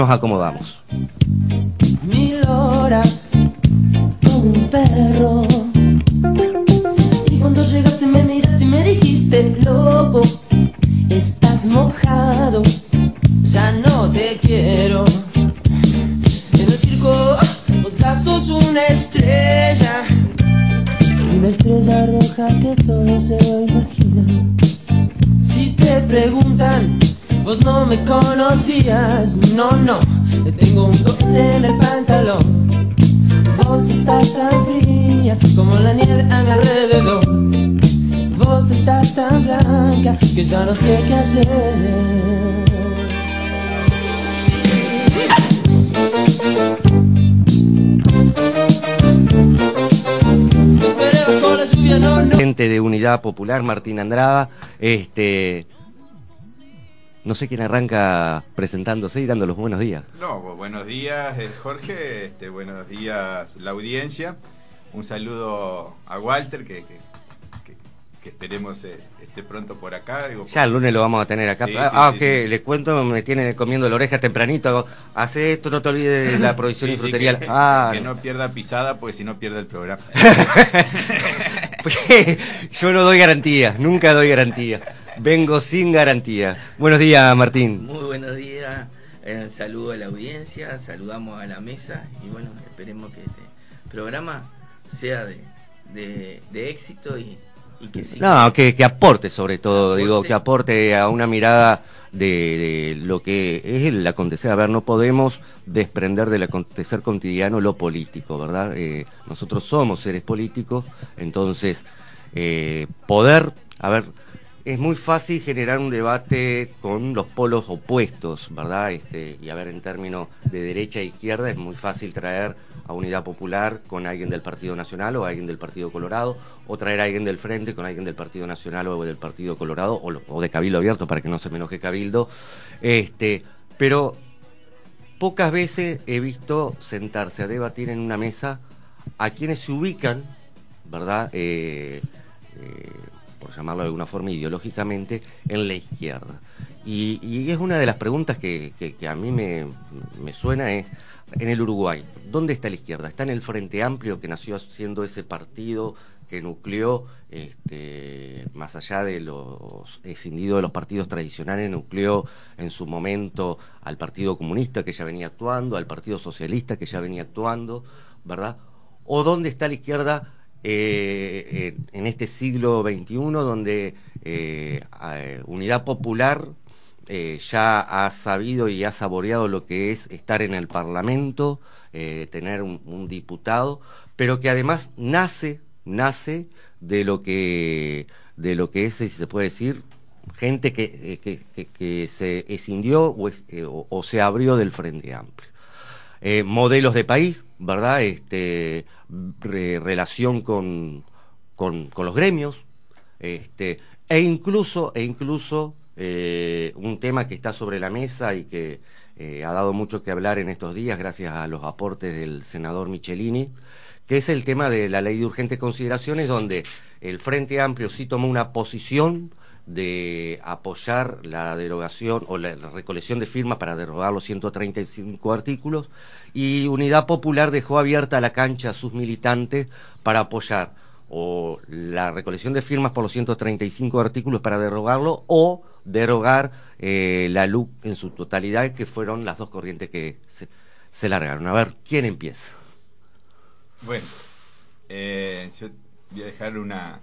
Nos acomodamos. 1000 horas como un perro. Y cuando llegaste me miraste y me dijiste, loco, estás mojado, ya no te quiero. En el circo vos ya sos una estrella roja que todo se lo imagina. Si te preguntan, vos no me conocías, no, tengo un duende en el pantalón. Vos estás tan fría como la nieve a mi alrededor. Vos estás tan blanca que ya no sé qué hacer. Gente de Unidad Popular, Martín Andrada, no sé quién arranca presentándose y dando los buenos días. No, buenos días Jorge, buenos días la audiencia, un saludo a Walter que esperemos esté pronto por acá. Ya el lunes lo vamos a tener acá. Sí, sí. Le cuento, me tiene comiendo la oreja tempranito. Hace esto, no te olvides de la provisión y frutería. Que no pierda pisada, porque si no pierde el programa. Yo no doy garantía, nunca doy garantía. Vengo sin garantía. Buenos días, Martín. Muy buenos días. Saludo a la audiencia, saludamos a la mesa y bueno, esperemos que este programa sea de éxito y que siga. No, que aporte sobre todo, que aporte a una mirada de lo que es el acontecer. A ver, no podemos desprender del acontecer cotidiano lo político, ¿verdad? Nosotros somos seres políticos, entonces es muy fácil generar un debate con los polos opuestos, ¿verdad? Y a ver, en términos de derecha e izquierda es muy fácil traer a Unidad Popular con alguien del Partido Nacional o alguien del Partido Colorado, o traer a alguien del Frente con alguien del Partido Nacional o del Partido Colorado, o de Cabildo Abierto, para que no se me enoje Cabildo. Pero pocas veces he visto sentarse a debatir en una mesa a quienes se ubican, ¿verdad?, por llamarlo de alguna forma ideológicamente, en la izquierda. Y es una de las preguntas que a mí me suena, es, en el Uruguay, ¿dónde está la izquierda? ¿Está en el Frente Amplio, que nació siendo ese partido que nucleó, más allá de los escindidos de los partidos tradicionales, nucleó en su momento al Partido Comunista, que ya venía actuando, al Partido Socialista, que ya venía actuando, ¿verdad? ¿O dónde está la izquierda en este siglo XXI, donde Unidad Popular ya ha sabido y ha saboreado lo que es estar en el Parlamento, tener un diputado, pero que además nace de lo que es, si se puede decir, gente que se escindió o se abrió del Frente Amplio? Modelos de país, ¿verdad? Relación con los gremios, e incluso un tema que está sobre la mesa y que ha dado mucho que hablar en estos días gracias a los aportes del senador Michelini, que es el tema de la ley de urgentes consideraciones, donde el Frente Amplio sí tomó una posición de apoyar la derogación o la recolección de firmas para derogar los 135 artículos, y Unidad Popular dejó abierta la cancha a sus militantes para apoyar o la recolección de firmas por los 135 artículos para derogarlo, o derogar la LUC en su totalidad, que fueron las dos corrientes que se largaron. A ver, ¿quién empieza? Bueno, yo voy a dejar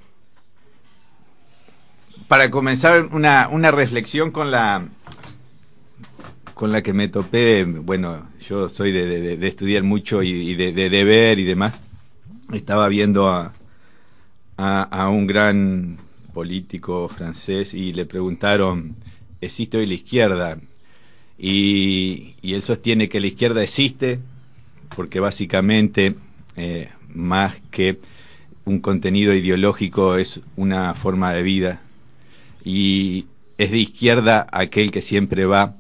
para comenzar una reflexión con la que me topé. Bueno, yo soy de estudiar mucho y de ver y demás. Estaba viendo a un gran político francés y le preguntaron, ¿existe hoy la izquierda? Y él sostiene que la izquierda existe porque básicamente, más que un contenido ideológico, es una forma de vida, y es de izquierda aquel que siempre va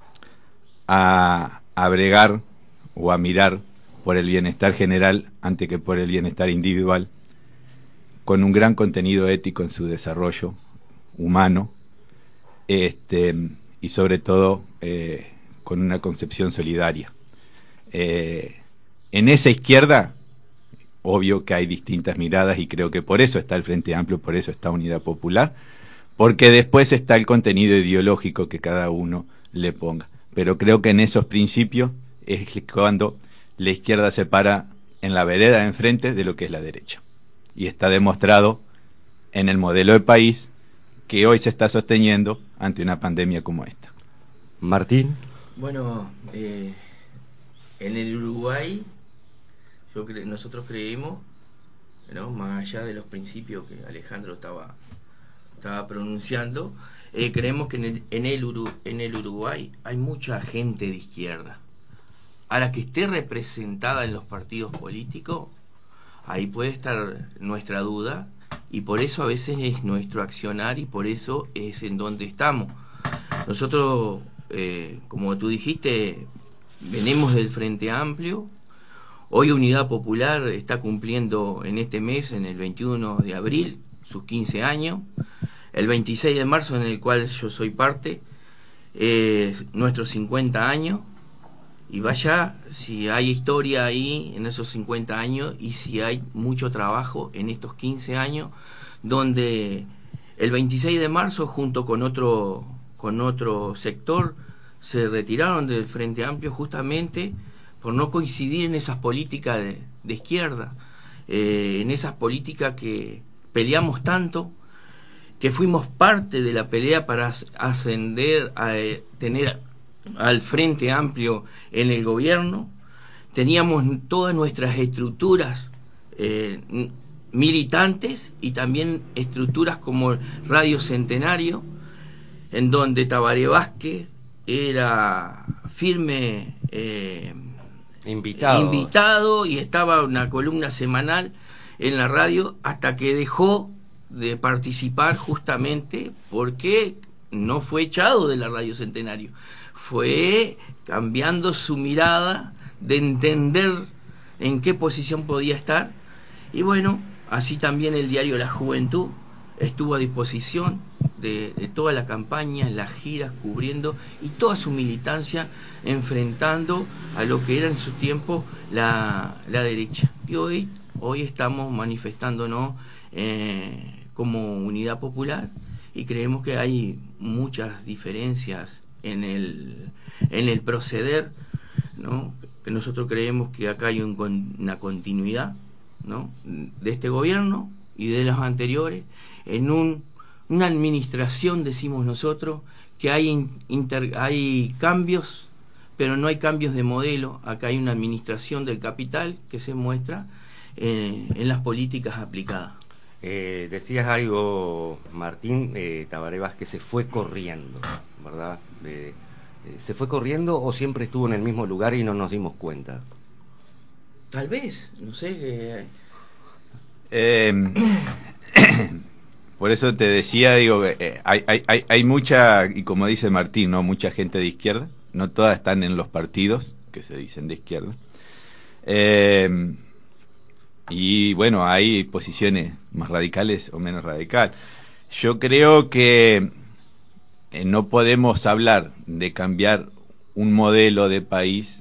a bregar o a mirar por el bienestar general antes que por el bienestar individual, con un gran contenido ético en su desarrollo humano, y sobre todo con una concepción solidaria. En esa izquierda, obvio que hay distintas miradas y creo que por eso está el Frente Amplio, por eso está Unidad Popular, porque después está el contenido ideológico que cada uno le ponga. Pero creo que en esos principios es cuando la izquierda se para en la vereda de enfrente de lo que es la derecha. Y está demostrado en el modelo de país que hoy se está sosteniendo ante una pandemia como esta. Martín. Bueno, en el Uruguay nosotros creemos, ¿no?, más allá de los principios que Alejandro estaba pronunciando, creemos que en el Uruguay hay mucha gente de izquierda. A la que esté representada en los partidos políticos, ahí puede estar nuestra duda, y por eso a veces es nuestro accionar y por eso es en donde estamos. Nosotros, como tú dijiste, venimos del Frente Amplio. Hoy Unidad Popular está cumpliendo en este mes, en el 21 de abril, sus 15 años. El 26 de marzo, en el cual yo soy parte, nuestros 50 años. Y vaya si hay historia ahí en esos 50 años y si hay mucho trabajo en estos 15 años, donde el 26 de marzo, junto con otro sector, se retiraron del Frente Amplio justamente por no coincidir en esas políticas de izquierda, en esas políticas que peleamos tanto, que fuimos parte de la pelea para ascender a tener al Frente Amplio en el gobierno. Teníamos todas nuestras estructuras militantes y también estructuras como Radio Centenario, en donde Tabaré Vázquez era firme invitado y estaba una columna semanal en la radio, hasta que dejó de participar justamente porque no fue echado de la Radio Centenario, fue cambiando su mirada de entender en qué posición podía estar. Y bueno, así también el diario La Juventud estuvo a disposición de toda la campaña, las giras, cubriendo y toda su militancia enfrentando a lo que era en su tiempo la derecha. Y hoy estamos manifestándonos como Unidad Popular, y creemos que hay muchas diferencias en el proceder, ¿no? Que nosotros creemos que acá hay una continuidad, ¿no?, de este gobierno y de los anteriores, en una administración, decimos nosotros, que hay cambios, pero no hay cambios de modelo. Acá hay una administración del capital que se muestra en las políticas aplicadas. Decías algo, Martín, Tabaré Vázquez se fue corriendo, ¿verdad? ¿Se fue corriendo o siempre estuvo en el mismo lugar y no nos dimos cuenta? Tal vez, no sé. Por eso te decía, digo, hay mucha, y como dice Martín, ¿no?, mucha gente de izquierda, no todas están en los partidos que se dicen de izquierda. Y bueno, hay posiciones más radicales o menos radicales. Yo creo que no podemos hablar de cambiar un modelo de país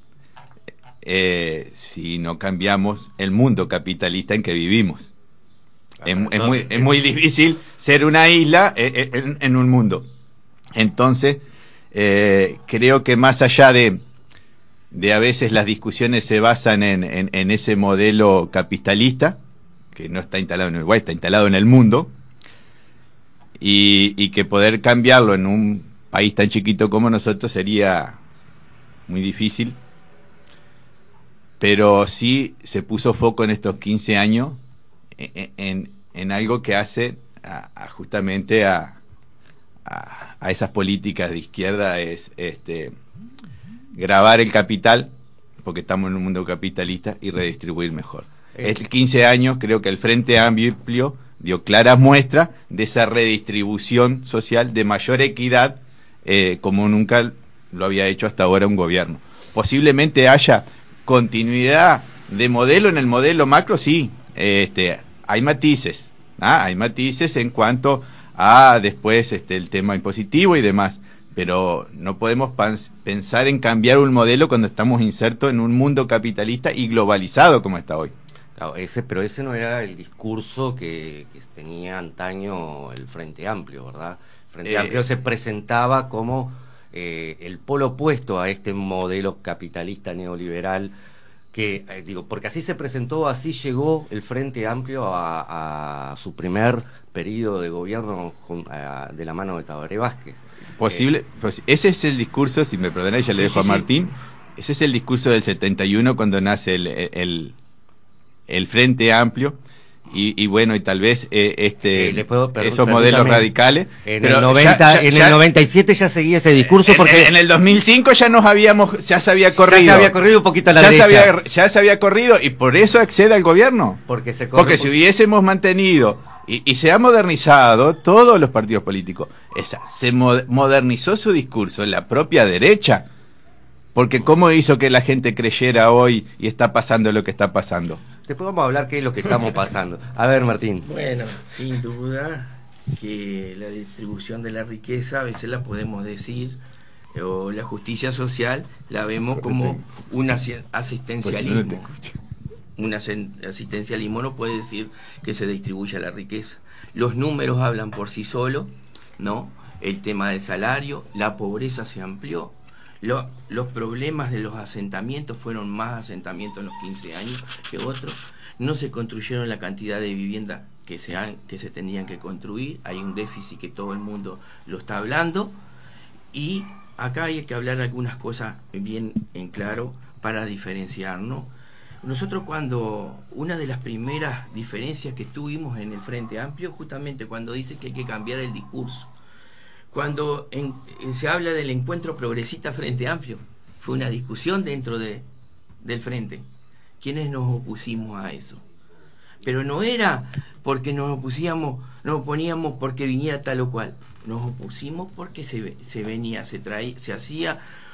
si no cambiamos el mundo capitalista en que vivimos. Es muy difícil ser una isla en un mundo. Entonces, creo que más allá de a veces las discusiones se basan en ese modelo capitalista, que no está instalado en Uruguay, está instalado en el mundo, y que poder cambiarlo en un país tan chiquito como nosotros sería muy difícil, pero sí se puso foco en estos 15 años en algo que hace justamente a esas políticas de izquierda, es grabar el capital, porque estamos en un mundo capitalista, y redistribuir mejor. Estos 15 años creo que el Frente Amplio dio claras muestras de esa redistribución social de mayor equidad, como nunca lo había hecho hasta ahora un gobierno. Posiblemente haya continuidad de modelo en el modelo macro, sí. Hay matices en cuanto a después el tema impositivo y demás, pero no podemos pensar en cambiar un modelo cuando estamos insertos en un mundo capitalista y globalizado como está hoy. Claro, pero ese no era el discurso que tenía antaño el Frente Amplio, ¿verdad? El Frente Amplio se presentaba como el polo opuesto a este modelo capitalista neoliberal que, porque así se presentó, así llegó el Frente Amplio a su primer periodo de gobierno de la mano de Tabaré Vázquez. Posible, pues ese es el discurso, si me perdonáis, ya le dejo a Martín, ese es el discurso del 71 cuando nace el Frente Amplio. Y bueno, y tal vez esos modelos radicales. En el 97 ya seguía ese discurso porque en el 2005 ya se había corrido. Ya se había corrido un poquito a la derecha. Ya se había corrido y por eso accede al gobierno. Porque si hubiésemos mantenido y se ha modernizado todos los partidos políticos, se modernizó su discurso en la propia derecha. Porque ¿cómo hizo que la gente creyera hoy y está pasando lo que está pasando? Después vamos a hablar qué es lo que estamos pasando. A ver, Martín. Bueno, sin duda que la distribución de la riqueza a veces la podemos decir, o la justicia social la vemos como un asistencialismo. Un asistencialismo no puede decir que se distribuya la riqueza. Los números hablan por sí solos, ¿no? El tema del salario, la pobreza se amplió. Los problemas de los asentamientos fueron más asentamientos en los 15 años que otros. No se construyeron la cantidad de viviendas que se tenían que construir. Hay un déficit que todo el mundo lo está hablando. Y acá hay que hablar algunas cosas bien en claro para diferenciarnos. Nosotros una de las primeras diferencias que tuvimos en el Frente Amplio, justamente cuando dice que hay que cambiar el discurso. Cuando se habla del encuentro progresista Frente Amplio, fue una discusión dentro del Frente. ¿Quiénes nos opusimos a eso? Pero no era porque nos oponíamos porque viniera tal o cual. Nos opusimos porque se hacía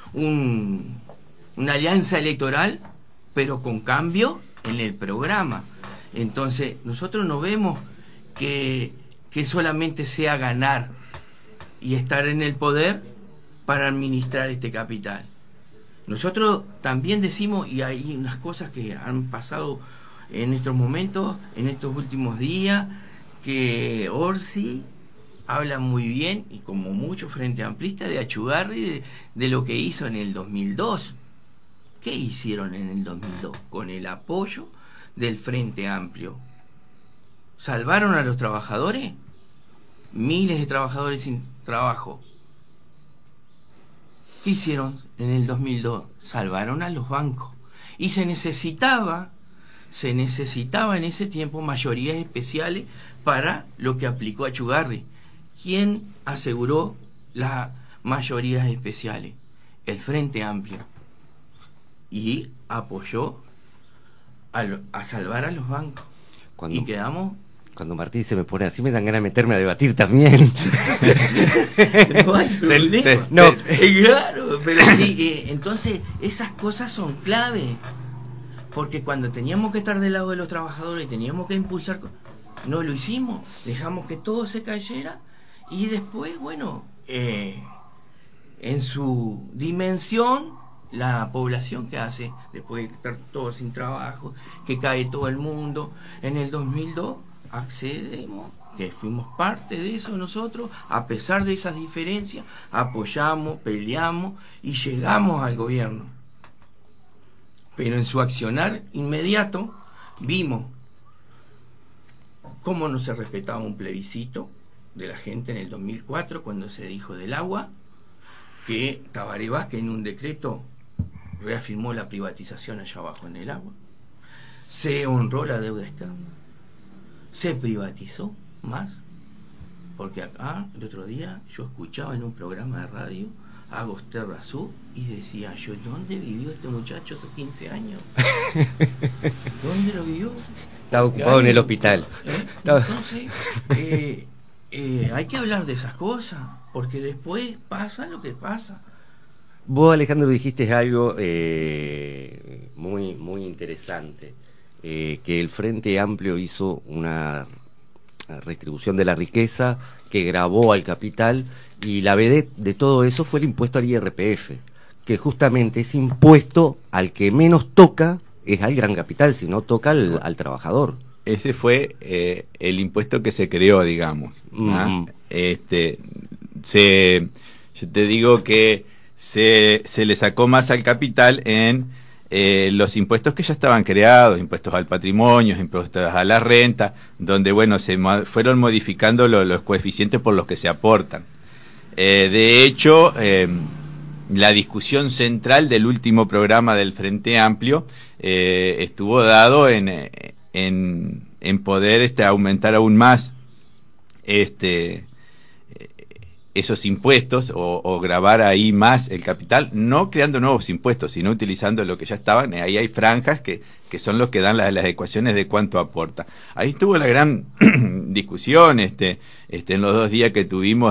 una alianza electoral, pero con cambio en el programa. Entonces, nosotros no vemos que solamente sea ganar y estar en el poder para administrar este capital. Nosotros también decimos, y hay unas cosas que han pasado en estos momentos, en estos últimos días, que Orsi habla muy bien, y como mucho Frente Amplista, de Achugarri, de lo que hizo en el 2002. ¿Qué hicieron en el 2002? Con el apoyo del Frente Amplio. ¿Salvaron a los trabajadores? Miles de trabajadores sin trabajo. ¿Qué hicieron en el 2002? Salvaron a los bancos. Y se necesitaba en ese tiempo mayorías especiales para lo que aplicó Achugarri. ¿Quién aseguró las mayorías especiales? El Frente Amplio. Y apoyó a salvar a los bancos. Y quedamos... Cuando Martín se me pone así me dan ganas de meterme a debatir también. No hay problema. Claro, pero sí, entonces esas cosas son clave. Porque cuando teníamos que estar del lado de los trabajadores y teníamos que impulsar, no lo hicimos. Dejamos que todo se cayera y después, bueno, en su dimensión, la población que hace, después de estar todos sin trabajo, que cae todo el mundo, en el 2002 accedemos, que fuimos parte de eso nosotros, a pesar de esas diferencias, apoyamos, peleamos y llegamos al gobierno. Pero en su accionar inmediato vimos cómo no se respetaba un plebiscito de la gente en el 2004 cuando se dijo del agua, que Tabaré Vázquez en un decreto reafirmó la privatización allá abajo en el agua, se honró la deuda externa, se privatizó más, porque acá el otro día yo escuchaba en un programa de radio a Agostinho Azul y decía yo, ¿dónde vivió este muchacho hace 15 años? ¿Dónde lo vivió? Estaba ocupado en el hospital. Entonces hay que hablar de esas cosas, porque después pasa lo que pasa. Vos, Alejandro, dijiste algo muy, muy interesante, que el Frente Amplio hizo una redistribución de la riqueza que gravó al capital, y la vedette de todo eso fue el impuesto al IRPF, que justamente ese impuesto al que menos toca es al gran capital, si no toca al trabajador. Ese fue el impuesto que se creó, digamos. ¿Ah? Yo te digo que se le sacó más al capital en los impuestos que ya estaban creados, impuestos al patrimonio, impuestos a la renta, donde, bueno, fueron modificando los coeficientes por los que se aportan. De hecho, la discusión central del último programa del Frente Amplio estuvo dado en poder aumentar aún más esos impuestos o gravar ahí más el capital, no creando nuevos impuestos, sino utilizando lo que ya estaban. Ahí hay franjas que son los que dan las ecuaciones de cuánto aporta. Ahí estuvo la gran discusión en los 2 días que tuvimos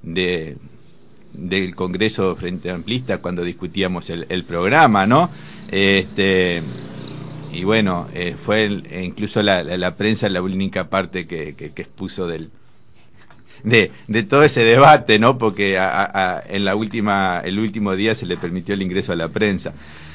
del Congreso Frente Amplista cuando discutíamos el programa, ¿no? Y bueno, fue incluso la prensa la única parte que expuso de todo ese debate, ¿no? Porque el último día se le permitió el ingreso a la prensa.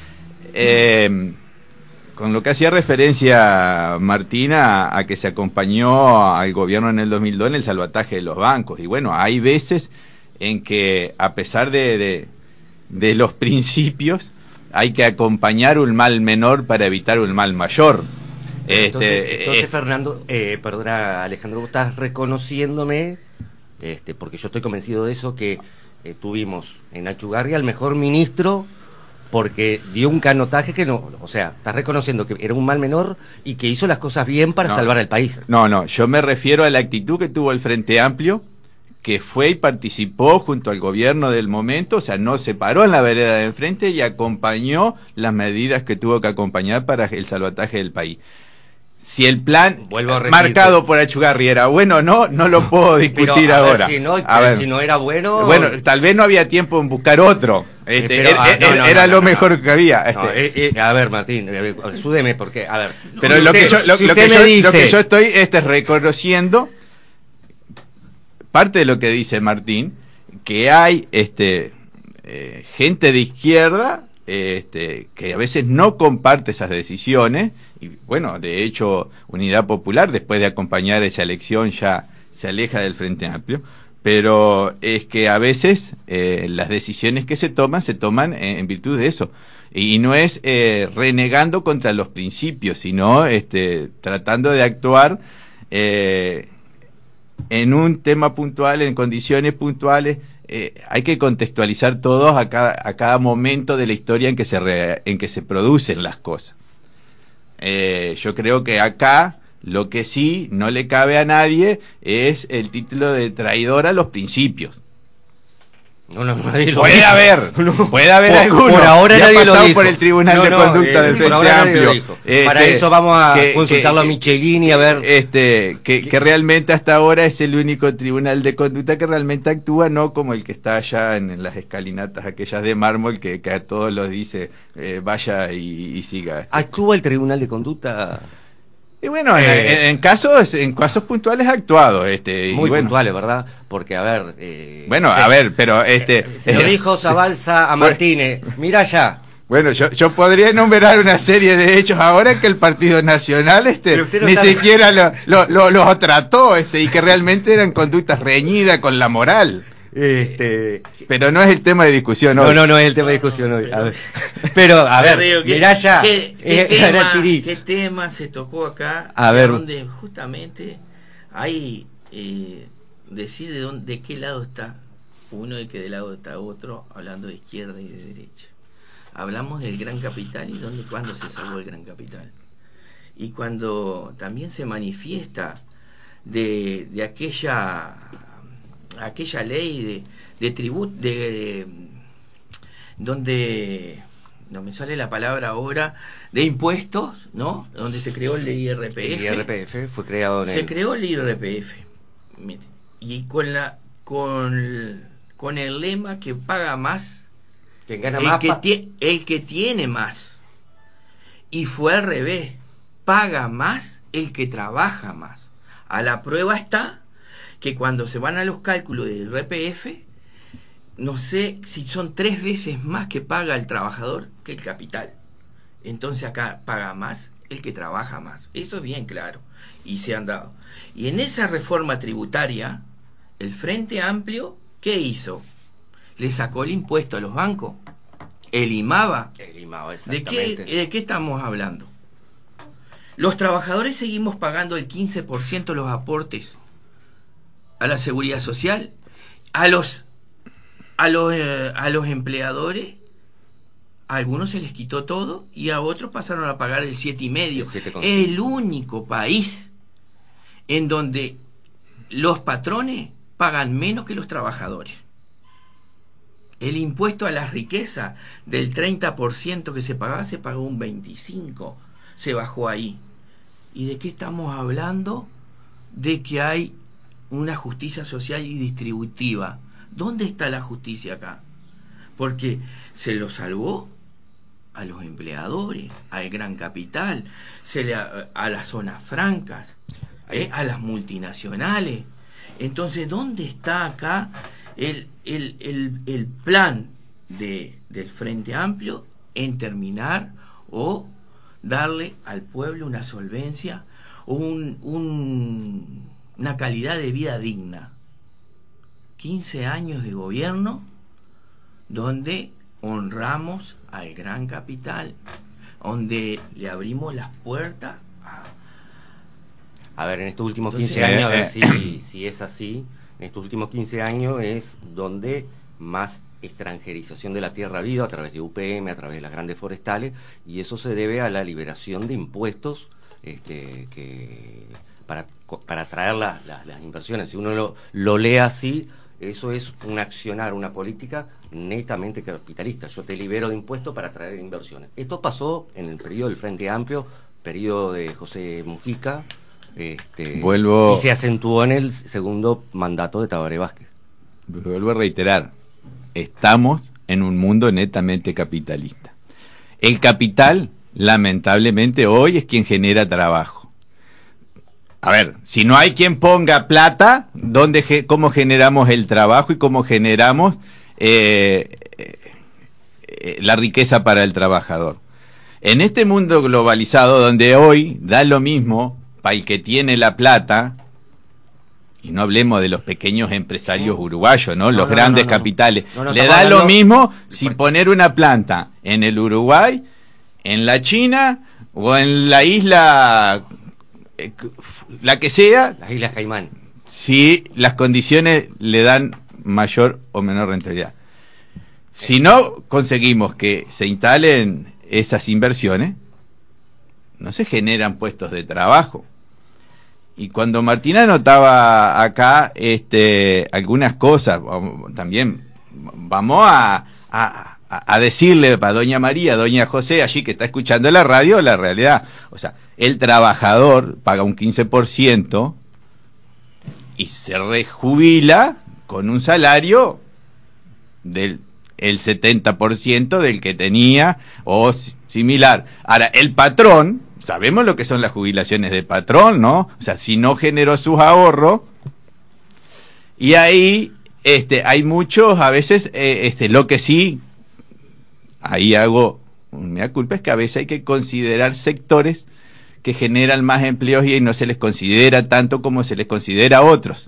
Con lo que hacía referencia Martina a que se acompañó al gobierno en el 2002 en el salvataje de los bancos. Y bueno, hay veces en que, a pesar de los principios, hay que acompañar un mal menor para evitar un mal mayor. Entonces Fernando, perdona Alejandro, vos estás reconociéndome, porque yo estoy convencido de eso, que tuvimos en Achugarri al mejor ministro porque dio un canotaje que no, o sea, estás reconociendo que era un mal menor y que hizo las cosas bien para salvar al país. No, yo me refiero a la actitud que tuvo el Frente Amplio, que fue y participó junto al gobierno del momento, o sea, no se paró en la vereda de enfrente y acompañó las medidas que tuvo que acompañar para el salvataje del país. Si el plan marcado por Achugarri era bueno o no lo puedo discutir ahora. Si no era bueno... Bueno, tal vez no había tiempo en buscar otro. Era lo mejor que había. A ver, Martín, súdeme porque, a ver... Pero lo que yo estoy reconociendo, parte de lo que dice Martín, que hay gente de izquierda que a veces no comparte esas decisiones, y bueno, de hecho Unidad Popular, después de acompañar esa elección, ya se aleja del Frente Amplio, pero es que a veces las decisiones que se toman en virtud de eso, y no es renegando contra los principios, sino tratando de actuar en un tema puntual, en condiciones puntuales. Hay que contextualizar todos a cada momento de la historia en que se producen las cosas. Yo creo que acá lo que sí no le cabe a nadie es el título de traidor a los principios. Puede haber alguno. Por ahora ya nadie ha pasado lo dijo. por el Tribunal de Conducta del Frente Amplio. Para eso vamos a consultarlo a Michelini a ver. Que realmente hasta ahora es el único Tribunal de Conducta que realmente actúa, no como el que está allá en las escalinatas aquellas de mármol que a todos los dice vaya y siga. ¿Actúa el Tribunal de Conducta? Y bueno, en casos puntuales ha actuado. Muy puntuales, ¿verdad? Porque, a ver... pero... se lo dijo Zabalza a Martínez, mira ya. Bueno, yo podría enumerar una serie de hechos ahora que el Partido Nacional ni siquiera lo trató, y que realmente eran conductas reñidas con la moral. Pero no es el tema de discusión hoy. No es el tema de discusión hoy. A ver. Pero, a ver, mirá ya. ¿Qué tema se tocó acá? A ver. Donde justamente hay decir de qué lado está uno y que de lado está otro, hablando de izquierda y de derecha. Hablamos del gran capital y cuándo se salvó el gran capital. Y cuando también se manifiesta de aquella ley de tributo, donde no me sale la palabra ahora, de impuestos, ¿no? Donde se creó el IRPF. El IRPF fue creado se creó el IRPF. Mire, y con el lema que paga más el que tiene más. Y fue al revés, paga más el que trabaja más. A la prueba está que cuando se van a los cálculos del IRPF, no sé si son 3 veces más que paga el trabajador que el capital. Entonces acá paga más el que trabaja más. Eso es bien claro. Y se han dado. Y en esa reforma tributaria, el Frente Amplio, ¿qué hizo? Le sacó el impuesto a los bancos. El IMABA. Exactamente. ¿De qué estamos hablando? Los trabajadores seguimos pagando el 15% de los aportes a la seguridad social. A los empleadores, a algunos se les quitó todo y a otros pasaron a pagar el 7,5%. El único país en donde los patrones pagan menos que los trabajadores. El impuesto a la riqueza del 30% que se pagó un 25%, se bajó ahí. ¿Y de qué estamos hablando? De que hay una justicia social y distributiva. ¿Dónde está la justicia acá? Porque se lo salvó a los empleadores, al gran capital, a las zonas francas, a las multinacionales. Entonces, ¿dónde está acá el plan del Frente Amplio en terminar o darle al pueblo una solvencia o una calidad de vida digna? 15 años de gobierno donde honramos al gran capital, donde le abrimos las puertas a ver, en estos últimos 15 años, a ver si es así, en estos últimos 15 años es donde más extranjerización de la tierra ha habido a través de UPM, a través de las grandes forestales, y eso se debe a la liberación de impuestos para atraer las inversiones. Si uno lo lee así, eso es un accionar, una política netamente capitalista. Yo te libero de impuestos para atraer inversiones. Esto pasó en el periodo del Frente Amplio, periodo de José Mujica, y se acentuó en el segundo mandato de Tabaré Vázquez. Vuelvo a reiterar, estamos en un mundo netamente capitalista. El capital, lamentablemente, hoy es quien genera trabajo. A ver, si no hay quien ponga plata, ¿cómo generamos el trabajo y cómo generamos la riqueza para el trabajador? En este mundo globalizado, donde hoy da lo mismo para el que tiene la plata, y no hablemos de los pequeños empresarios uruguayos, ¿no? Los grandes capitales. Le da lo mismo si poner una planta en el Uruguay, en la China o en la isla, la que sea. Las Islas Caimán. Si las condiciones le dan mayor o menor rentabilidad. Si no conseguimos que se instalen esas inversiones, no se generan puestos de trabajo. Y cuando Martina anotaba acá algunas cosas, también vamos a decirle para doña María, doña José, allí que está escuchando la radio, la realidad. O sea, el trabajador paga un 15% y se rejubila con un salario del 70% del que tenía o similar. Ahora, el patrón, sabemos lo que son las jubilaciones de patrón, ¿no? O sea, si no generó sus ahorros, y ahí hay muchos, a veces, lo que sí, ahí hago mea culpa, es que a veces hay que considerar sectores que generan más empleos y no se les considera tanto como se les considera a otros.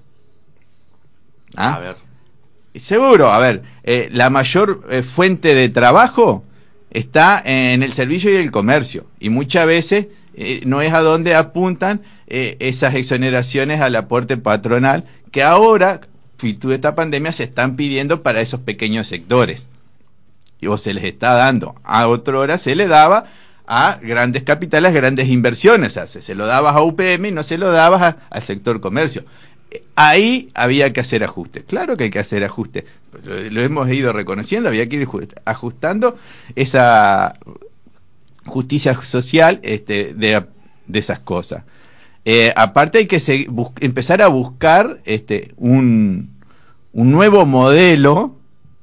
¿Ah? A ver. Seguro, a ver, la mayor fuente de trabajo está en el servicio y el comercio, y muchas veces no es a donde apuntan esas exoneraciones al aporte patronal que ahora, virtud de esta pandemia, se están pidiendo para esos pequeños sectores, o se les está dando. A otra hora se le daba a grandes capitales, grandes inversiones, o sea, se lo dabas a UPM y no se lo dabas al sector comercio. Ahí había que hacer ajustes, claro que hay que hacer ajustes, lo hemos ido reconociendo, había que ir ajustando esa justicia social de esas cosas. Aparte hay que empezar a buscar un nuevo modelo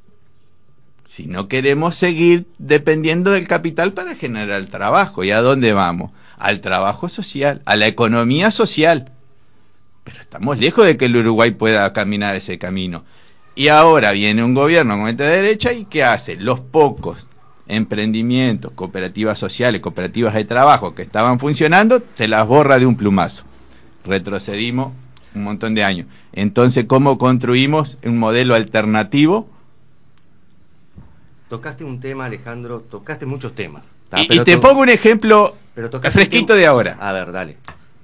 si no queremos seguir dependiendo del capital para generar trabajo. ¿Y a dónde vamos? Al trabajo social, a la economía social. pero estamos lejos de que el Uruguay pueda caminar ese camino. Y ahora viene un gobierno con esta derecha y ¿qué hace? Los pocos emprendimientos, cooperativas sociales, cooperativas de trabajo que estaban funcionando, se las borra de un plumazo. Retrocedimos un montón de años. Entonces, ¿cómo construimos un modelo alternativo? Tocaste un tema, Alejandro, tocaste muchos temas. Y te pongo un ejemplo fresquito de ahora. A ver, dale.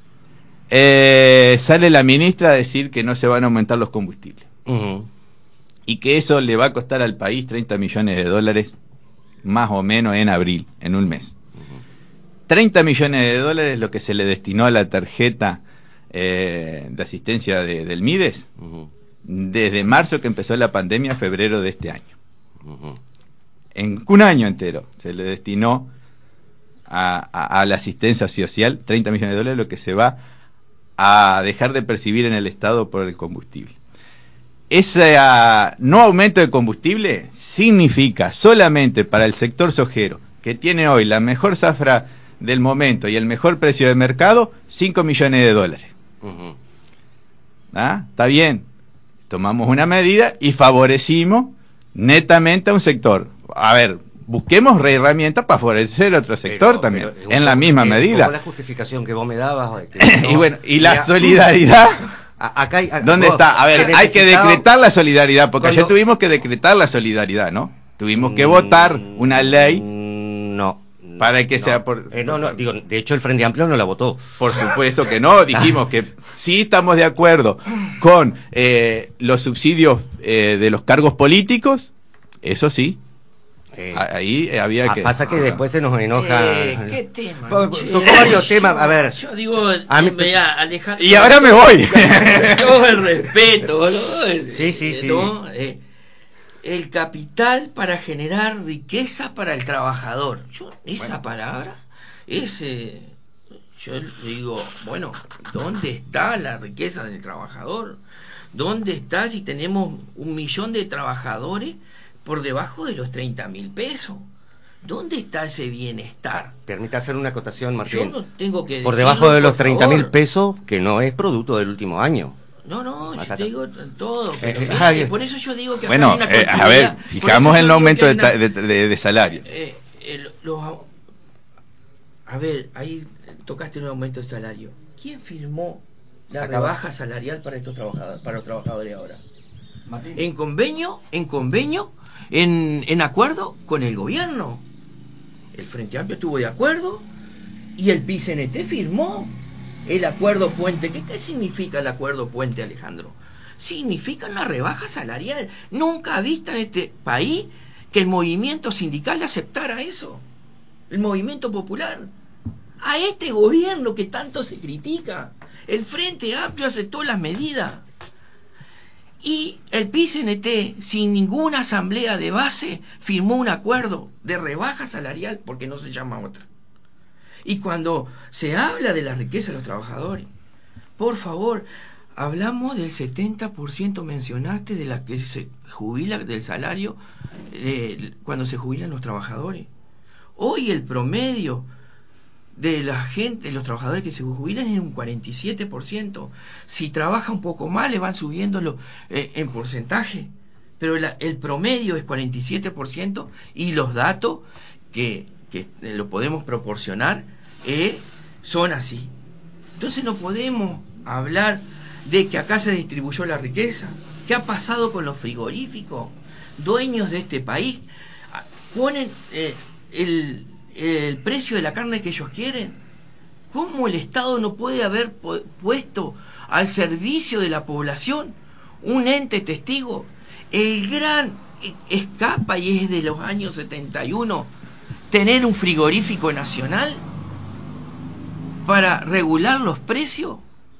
Sale la ministra a decir que no se van a aumentar los combustibles. Uh-huh. Y que eso le va a costar al país 30 millones de dólares, más o menos en abril, en un mes. Uh-huh. 30 millones de dólares lo que se le destinó a la tarjeta de asistencia del Mides, uh-huh, desde marzo que empezó la pandemia a febrero de este año. Uh-huh. En un año entero se le destinó a la asistencia social 30 millones de dólares, lo que se va a dejar de percibir en el Estado por el combustible. Ese no aumento de combustible significa solamente para el sector sojero, que tiene hoy la mejor zafra del momento y el mejor precio de mercado, 5 millones de dólares. Uh-huh. Está bien, tomamos una medida y favorecimos netamente a un sector. A ver, busquemos herramientas para favorecer a otro sector también, en la misma medida. Como la justificación que vos me dabas. Y bueno, y la solidaridad... Acá ¿Dónde está? A ver, hay que decretar la solidaridad, porque ayer tuvimos que decretar la solidaridad, ¿no? Tuvimos que votar una ley para que sea por... digo, de hecho el Frente Amplio no la votó. Por supuesto que no, dijimos que sí estamos de acuerdo con los subsidios de los cargos políticos, eso sí. Ahí había que... Pasa que después se nos enoja. ¿Qué tema? Tocó varios temas, a ver. Yo digo, mira, Alejandro. Y ahora me voy. Todo el respeto, ¿no? Sí. ¿no? El capital para generar riqueza para el trabajador. Esa palabra es... yo digo, bueno, ¿dónde está la riqueza del trabajador? ¿Dónde está si tenemos 1 millón de trabajadores por debajo de los 30.000 pesos? ¿Dónde está ese bienestar? Permite hacer una acotación, Martín. Yo no tengo que por decirlo, debajo de los por 30.000 pesos, que no es producto del último año. No, yo te digo todo. Pero por eso yo digo que acá bueno, hay una continuidad. a ver, fijamos el aumento de salario. A ver, ahí tocaste un aumento de salario. ¿Quién firmó la rebaja salarial para estos trabajadores, para los trabajadores ahora? Martín. En convenio, en acuerdo con el gobierno. El Frente Amplio estuvo de acuerdo y el PICNT firmó el acuerdo puente. ¿Qué significa el acuerdo puente, Alejandro? Significa una rebaja salarial nunca vista en este país, que el movimiento sindical aceptara eso, el movimiento popular. A este gobierno que tanto se critica, el Frente Amplio aceptó las medidas. Y el PICNT, sin ninguna asamblea de base, firmó un acuerdo de rebaja salarial, porque no se llama otra. Y cuando se habla de la riqueza de los trabajadores, por favor, hablamos del 70%, mencionaste, de la que se jubila del salario cuando se jubilan los trabajadores. Hoy el promedio de la gente, los trabajadores que se jubilan, es un 47%. Si trabaja un poco más, le van subiendo en porcentaje, pero el promedio es 47%, y los datos que lo podemos proporcionar son así. Entonces no podemos hablar de que acá se distribuyó la riqueza. ¿Qué ha pasado con los frigoríficos? Dueños de este país ponen el precio de la carne que ellos quieren. ¿Cómo el Estado no puede haber puesto al servicio de la población un ente testigo? El gran escapa, y es de los años 71, tener un frigorífico nacional para regular los precios.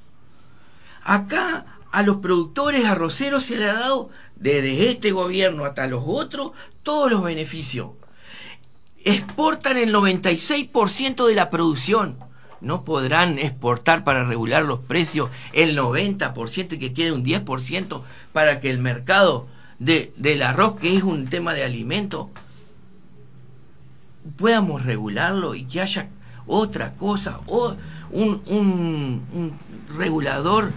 Acá a los productores arroceros se le ha dado, desde este gobierno hasta los otros, todos los beneficios. Exportan el 96% de la producción. No podrán exportar para regular los precios el 90%, y que quede un 10% para que el mercado del arroz, que es un tema de alimento, podamos regularlo, y que haya otra cosa, o un regulador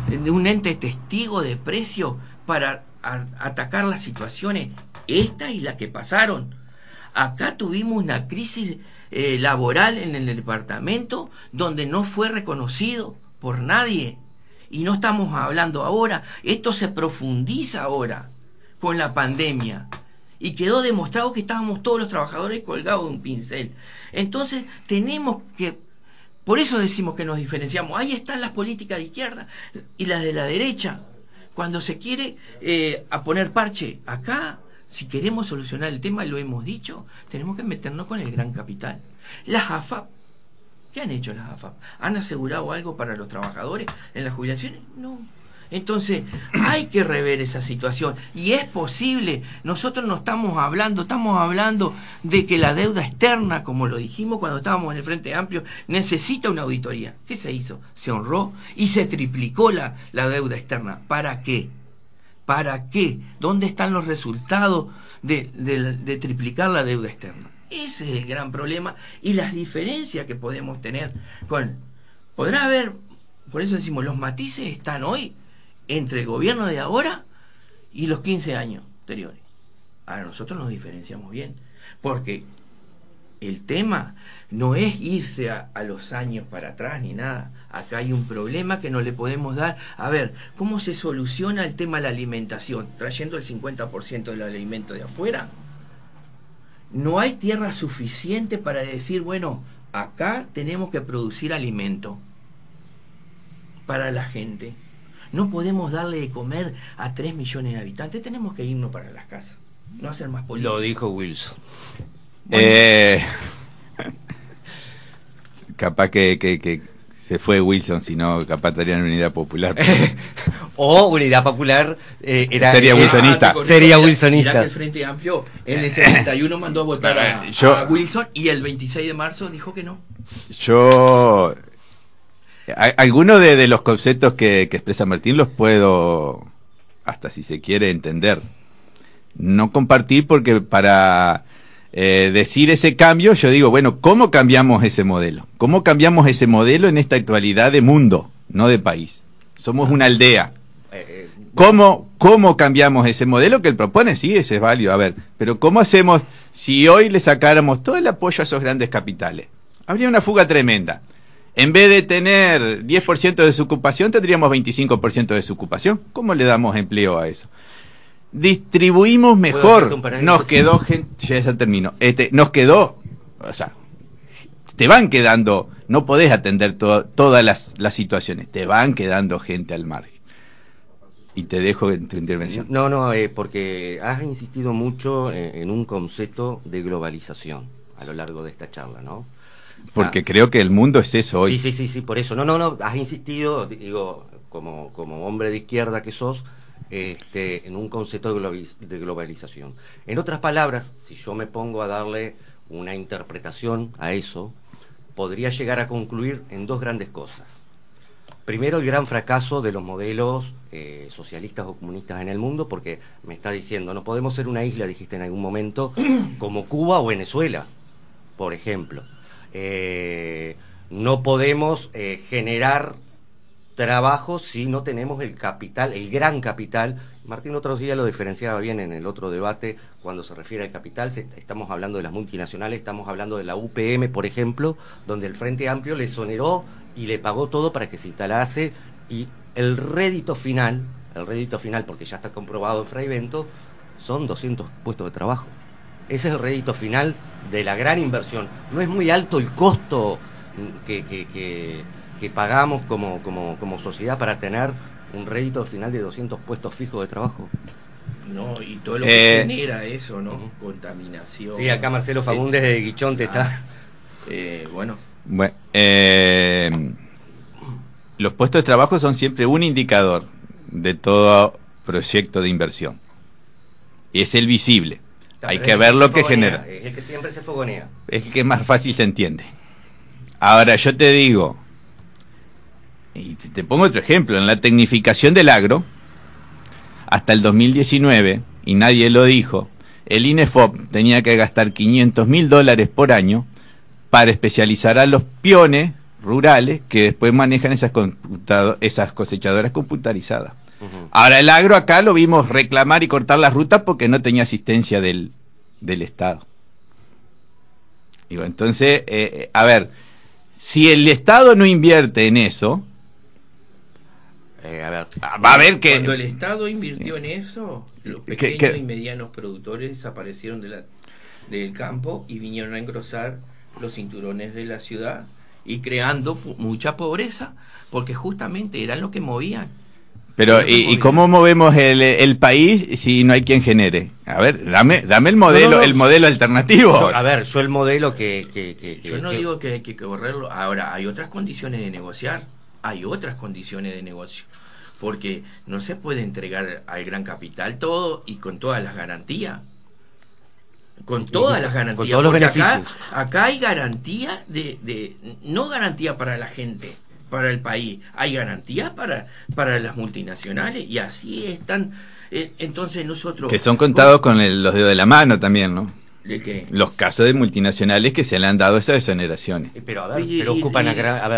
de un ente testigo de precio para atacar las situaciones, esta y la que pasaron. Acá tuvimos una crisis laboral en el departamento donde no fue reconocido por nadie. Y no estamos hablando ahora, esto se profundiza ahora con la pandemia. Y quedó demostrado que estábamos todos los trabajadores colgados de un pincel. Entonces tenemos que, por eso decimos que nos diferenciamos. Ahí están las políticas de izquierda y las de la derecha. Cuando se quiere a poner parche, acá, si queremos solucionar el tema, lo hemos dicho, tenemos que meternos con el gran capital. Las AFAP, ¿qué han hecho las AFAP? ¿Han asegurado algo para los trabajadores en las jubilaciones? No. Entonces, hay que rever esa situación. Y es posible. Nosotros no estamos hablando de que la deuda externa, como lo dijimos cuando estábamos en el Frente Amplio, necesita una auditoría. ¿Qué se hizo? Se honró y se triplicó la deuda externa. ¿Para qué? ¿Para qué? ¿Dónde están los resultados de triplicar la deuda externa? Ese es el gran problema y las diferencias que podemos tener podrá haber, por eso decimos, los matices están hoy entre el gobierno de ahora y los 15 años anteriores. Ahora nosotros nos diferenciamos bien, porque el tema no es irse a los años para atrás ni nada. Acá hay un problema que no le podemos dar. A ver, ¿cómo se soluciona el tema de la alimentación? Trayendo el 50% del alimento de afuera. No hay tierra suficiente para decir, bueno, acá tenemos que producir alimento para la gente. No podemos darle de comer a 3 millones de habitantes, tenemos que irnos para las casas, no hacer más política. Lo dijo Wilson. Bueno. Capaz que se fue Wilson, si no, capaz estaría en Unidad Popular. O Unidad Popular sería wilsonista. Sería wilsonista. Mirá que el Frente Amplio en el 71 mandó a votar a Wilson y el 26 de marzo dijo que no. Algunos de los conceptos que expresa Martín los puedo, hasta si se quiere, entender. No compartir porque para decir ese cambio, yo digo, bueno, ¿cómo cambiamos ese modelo? ¿Cómo cambiamos ese modelo en esta actualidad de mundo, no de país? Somos una aldea. ¿Cómo cambiamos ese modelo que él propone? Sí, ese es válido. A ver, pero ¿cómo hacemos si hoy le sacáramos todo el apoyo a esos grandes capitales? Habría una fuga tremenda. En vez de tener 10% de desocupación, tendríamos 25% de desocupación. ¿Cómo le damos empleo a eso? Distribuimos mejor. Nos quedó gente, ya termino. Nos quedó, o sea, te van quedando, no podés atender todas las situaciones, te van quedando gente al margen. Y te dejo en tu intervención. No, porque has insistido mucho en un concepto de globalización a lo largo de esta charla, ¿no? Porque creo que el mundo es eso hoy. Sí, por eso. No, has insistido, digo, como hombre de izquierda que sos, en un concepto de globalización. En otras palabras, si yo me pongo a darle una interpretación a eso, podría llegar a concluir en dos grandes cosas. Primero, el gran fracaso de los modelos socialistas o comunistas en el mundo, porque me está diciendo, no podemos ser una isla, dijiste en algún momento, como Cuba o Venezuela, por ejemplo. No podemos generar trabajo si no tenemos el capital, el gran capital. Martín otros días lo diferenciaba bien en el otro debate cuando se refiere al capital. Estamos hablando de las multinacionales, estamos hablando de la UPM, por ejemplo, donde el Frente Amplio le exoneró y le pagó todo para que se instalase, y el rédito final, porque ya está comprobado en Fray Bento, son 200 puestos de trabajo. Ese es el rédito final de la gran inversión. No es muy alto el costo que pagamos como sociedad para tener un rédito final de 200 puestos fijos de trabajo. No, y todo lo que genera eso, ¿no? Contaminación. Sí, acá Marcelo Fagundes de Guichón te está... Bueno, los puestos de trabajo son siempre un indicador de todo proyecto de inversión. Y es el visible. Hay que ver lo que genera. Es el que siempre se fogonea. Es el que más fácil se entiende. Ahora, yo te digo, y te pongo otro ejemplo, en la tecnificación del agro, hasta el 2019, y nadie lo dijo, el INEFOP tenía que gastar $500.000 por año para especializar a los piones rurales que después manejan esas cosechadoras computarizadas. Ahora, el agro acá lo vimos reclamar y cortar las rutas porque no tenía asistencia del Estado. Digo, entonces, a ver, si el Estado no invierte en eso, va a haber que... Cuando el Estado invirtió en eso, los pequeños y medianos productores desaparecieron del campo y vinieron a engrosar los cinturones de la ciudad y creando mucha pobreza, porque justamente eran los que movían. Pero, ¿y cómo movemos el país si no hay quien genere? A ver, dame el modelo, el modelo alternativo. Yo el modelo yo no digo que hay que correrlo. Ahora, hay otras condiciones de negociar. Porque no se puede entregar al gran capital todo y con todas las garantías. Con todas las garantías. Con todos los beneficios. Acá hay garantía no garantía para la gente, para el país, hay garantías para las multinacionales, y así están. Entonces nosotros, que son contados con los dedos de la mano también, ¿no? ¿De qué? Los casos de multinacionales que se le han dado esas exoneraciones. Pero a ver, ocupan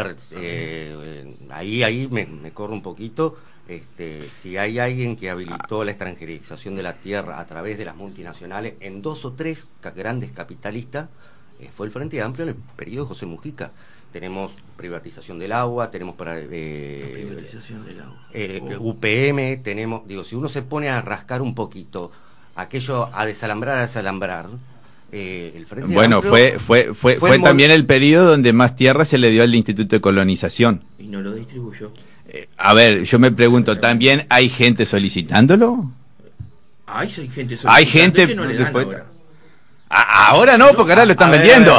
ahí me corro un poquito. Si hay alguien que habilitó la extranjerización de la tierra a través de las multinacionales en 2 o 3 grandes capitalistas, fue el Frente Amplio en el periodo de José Mujica. Tenemos privatización del agua, tenemos privatización del agua. UPM, tenemos, si uno se pone a rascar un poquito aquello a desalambrar, el Frente Amplio fue también el periodo donde más tierra se le dio al Instituto de Colonización. Y no lo distribuyó. A ver, yo me pregunto, ¿también hay gente solicitándolo? Hay gente solicitando que no le dan ahora. Ahora no, porque ahora lo están vendiendo.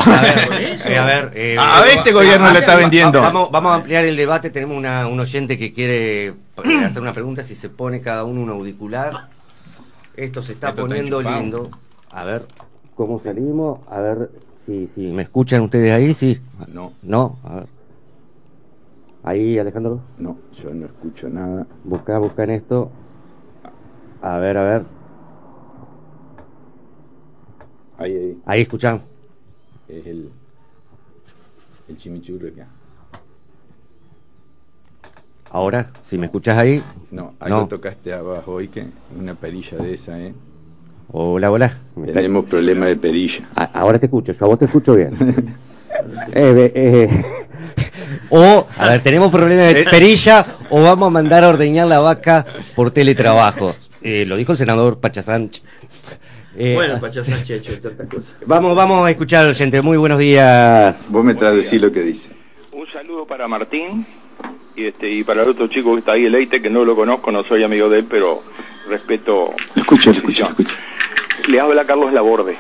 Este gobierno lo está vendiendo. Vamos a ampliar el debate. Tenemos un oyente que quiere hacer una pregunta. Si se pone cada uno un auricular. Esto se está poniendo lindo. A ver cómo salimos. A ver si me escuchan ustedes ahí. Sí. No. A ver. Ahí, Alejandro. No, yo no escucho nada. Busca en esto. A ver. Ahí escuchan. Es el chimichurri acá. Ahora, si me escuchas ahí. No, lo tocaste abajo hoy, que una perilla de esa, Hola. Tenemos problema de perilla. Ahora te escucho, yo a vos te escucho bien. A ver, tenemos problemas de perilla o vamos a mandar a ordeñar la vaca por teletrabajo. Lo dijo el senador Pacha Sánchez. Pacha Sánchez ha hecho tantas cosas. Vamos a escuchar al oyente. Muy buenos días. Vos me traducís lo que dice. Un saludo para Martín y para el otro chico que está ahí, el Eite, que no lo conozco, no soy amigo de él, pero respeto. Escucho. Le habla Carlos Laborde.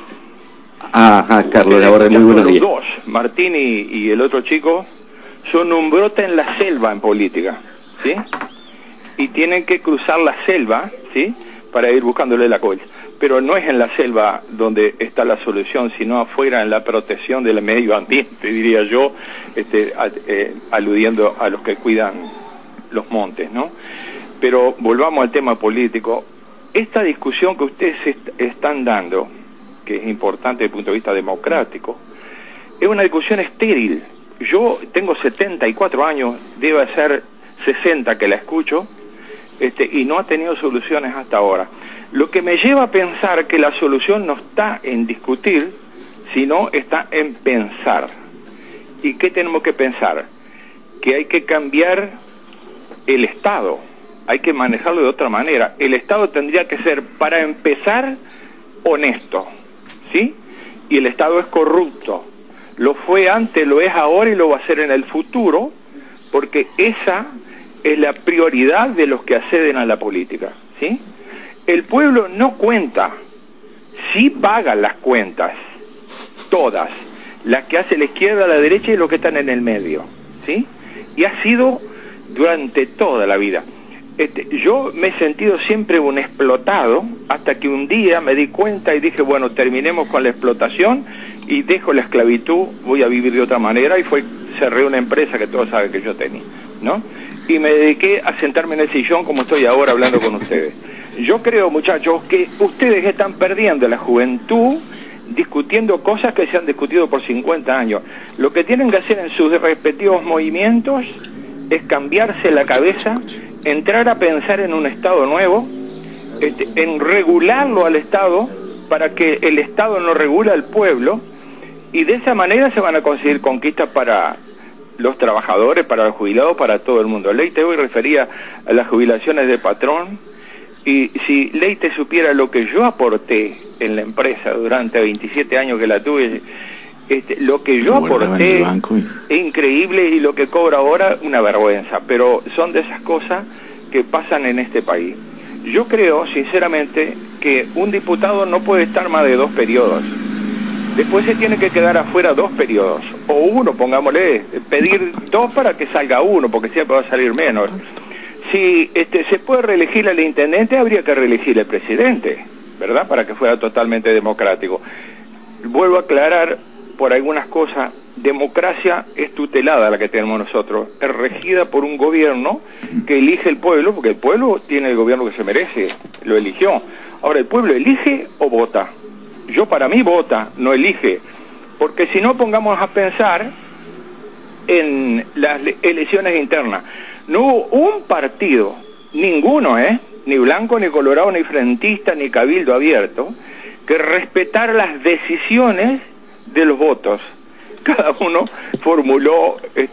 Carlos Laborde, muy buenos días. Los dos, Martín y el otro chico, son un brote en la selva en política, ¿sí? Y tienen que cruzar la selva, ¿sí? Para ir buscándole la cola. Pero no es en la selva donde está la solución, sino afuera en la protección del medio ambiente, diría yo, aludiendo a los que cuidan los montes, ¿no? Pero volvamos al tema político. Esta discusión que ustedes están dando, que es importante desde el punto de vista democrático, es una discusión estéril. Yo tengo 74 años, debe ser 60 que la escucho, y no ha tenido soluciones hasta ahora. Lo que me lleva a pensar que la solución no está en discutir, sino está en pensar. ¿Y qué tenemos que pensar? Que hay que cambiar el Estado, hay que manejarlo de otra manera. El Estado tendría que ser, para empezar, honesto, ¿sí? Y el Estado es corrupto. Lo fue antes, lo es ahora y lo va a ser en el futuro, porque esa es la prioridad de los que acceden a la política, ¿sí? El pueblo no cuenta, sí paga las cuentas, todas, las que hace la izquierda, la derecha y los que están en el medio, ¿sí? Y ha sido durante toda la vida. Yo me he sentido siempre un explotado, hasta que un día me di cuenta y dije, bueno, terminemos con la explotación y dejo la esclavitud, voy a vivir de otra manera, y cerré una empresa que todos saben que yo tenía, ¿no? Y me dediqué a sentarme en el sillón como estoy ahora hablando con ustedes. Yo creo, muchachos, que ustedes están perdiendo la juventud discutiendo cosas que se han discutido por 50 años. Lo que tienen que hacer en sus respectivos movimientos es cambiarse la cabeza, entrar a pensar en un Estado nuevo, en regularlo al Estado, para que el Estado no regule al pueblo, y de esa manera se van a conseguir conquistas para los trabajadores, para los jubilados, para todo el mundo. Leite hoy refería a las jubilaciones de patrón, y si Leite supiera lo que yo aporté en la empresa durante 27 años que la tuve, lo que yo aporté es increíble, y lo que cobro ahora una vergüenza, pero son de esas cosas que pasan en este país. Yo creo sinceramente que un diputado no puede estar más de 2 periodos. Después se tiene que quedar afuera 2 periodos, o 1, pongámosle, pedir 2 para que salga 1, porque siempre va a salir menos. Si se puede reelegir al intendente, habría que reelegir al presidente, ¿verdad? Para que fuera totalmente democrático. Vuelvo a aclarar por algunas cosas: democracia es tutelada, la que tenemos nosotros, es regida por un gobierno que elige el pueblo, porque el pueblo tiene el gobierno que se merece, lo eligió. Ahora, ¿el pueblo elige o vota? Yo, para mí, vota, no elige, porque si no, pongamos a pensar en las elecciones internas. No hubo un partido, ninguno, ni blanco, ni colorado, ni frentista, ni cabildo abierto, que respetara las decisiones de los votos. Cada uno formuló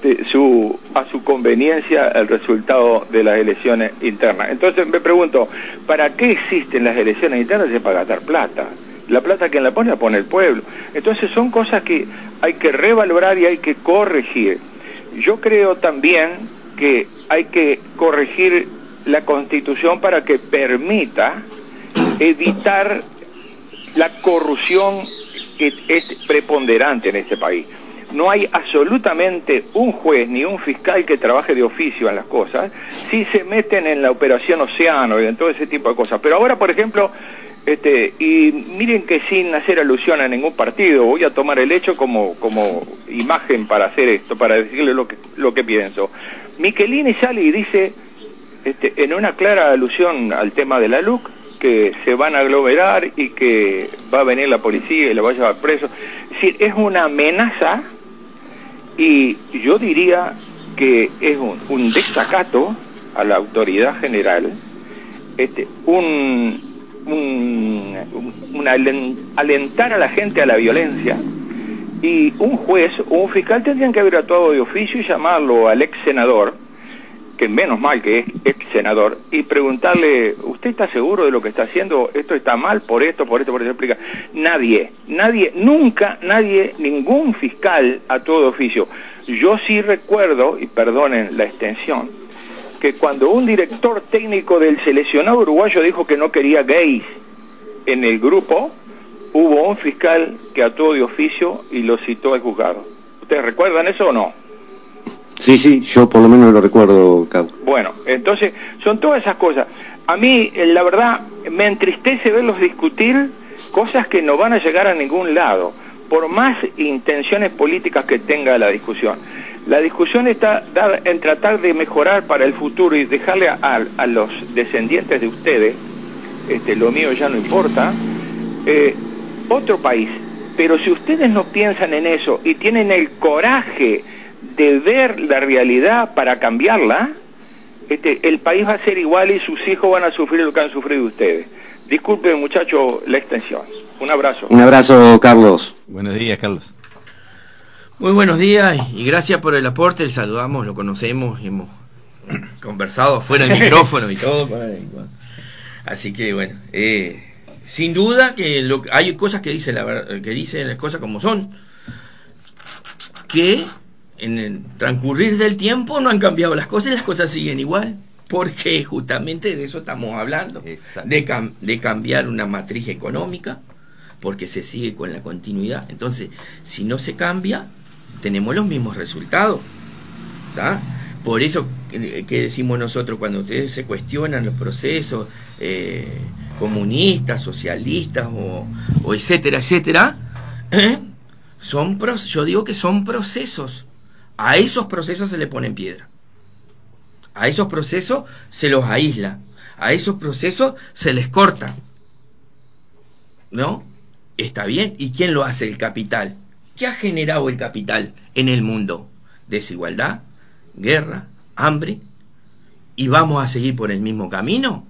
a su conveniencia el resultado de las elecciones internas. Entonces me pregunto, ¿para qué existen las elecciones internas? Es para gastar plata. La plata, ¿quién la pone el pueblo. Entonces son cosas que hay que revalorar y hay que corregir. Yo creo también que hay que corregir la Constitución para que permita evitar la corrupción que es preponderante en este país. No hay absolutamente un juez ni un fiscal que trabaje de oficio en las cosas, si se meten en la operación Océano y en todo ese tipo de cosas. Pero ahora, por ejemplo, y miren que sin hacer alusión a ningún partido, voy a tomar el hecho como imagen para hacer esto, para decirle lo que pienso. Michelini sale y dice, en una clara alusión al tema de la LUC, que se van a aglomerar y que va a venir la policía y lo va a llevar preso. Es decir, es una amenaza, y yo diría que es un desacato a la autoridad general, alentar a la gente a la violencia, y un juez o un fiscal tendrían que haber actuado de oficio y llamarlo al ex senador, que menos mal que es ex senador, y preguntarle, ¿usted está seguro de lo que está haciendo? Esto está mal por esto, explica. Nunca nadie, ningún fiscal actuó de oficio. Yo sí recuerdo, y perdonen la extensión, que cuando un director técnico del seleccionado uruguayo dijo que no quería gays en el grupo, hubo un fiscal que actuó de oficio y lo citó al juzgado. ¿Ustedes recuerdan eso o no? Sí, yo por lo menos lo recuerdo, Cabo. Bueno, entonces son todas esas cosas. A mí, la verdad, me entristece verlos discutir cosas que no van a llegar a ningún lado, por más intenciones políticas que tenga la discusión. La discusión está dada en tratar de mejorar para el futuro y dejarle a los descendientes de ustedes, lo mío ya no importa, otro país. Pero si ustedes no piensan en eso y tienen el coraje de ver la realidad para cambiarla, el país va a ser igual y sus hijos van a sufrir lo que han sufrido ustedes. Disculpen, muchachos, la extensión. Un abrazo. Un abrazo, Carlos. Buenos días, Carlos. Muy buenos días y gracias por el aporte. Le saludamos, lo conocemos, hemos conversado fuera del micrófono y todo. Así que bueno, sin duda que hay cosas que dicen las cosas como son, que en el transcurrir del tiempo no han cambiado las cosas siguen igual, porque justamente de eso estamos hablando, de cambiar una matriz económica, porque se sigue con la continuidad. Entonces, si no se cambia, tenemos los mismos resultados, ¿tá? Por eso que decimos nosotros, cuando ustedes se cuestionan los procesos comunistas, socialistas o etcétera, yo digo que son procesos. A esos procesos se le ponen piedra, a esos procesos se los aísla, a esos procesos se les corta, ¿no? Está bien, ¿y quién lo hace? El capital. ¿Qué ha generado el capital en el mundo? Desigualdad, guerra, hambre, y vamos a seguir por el mismo camino.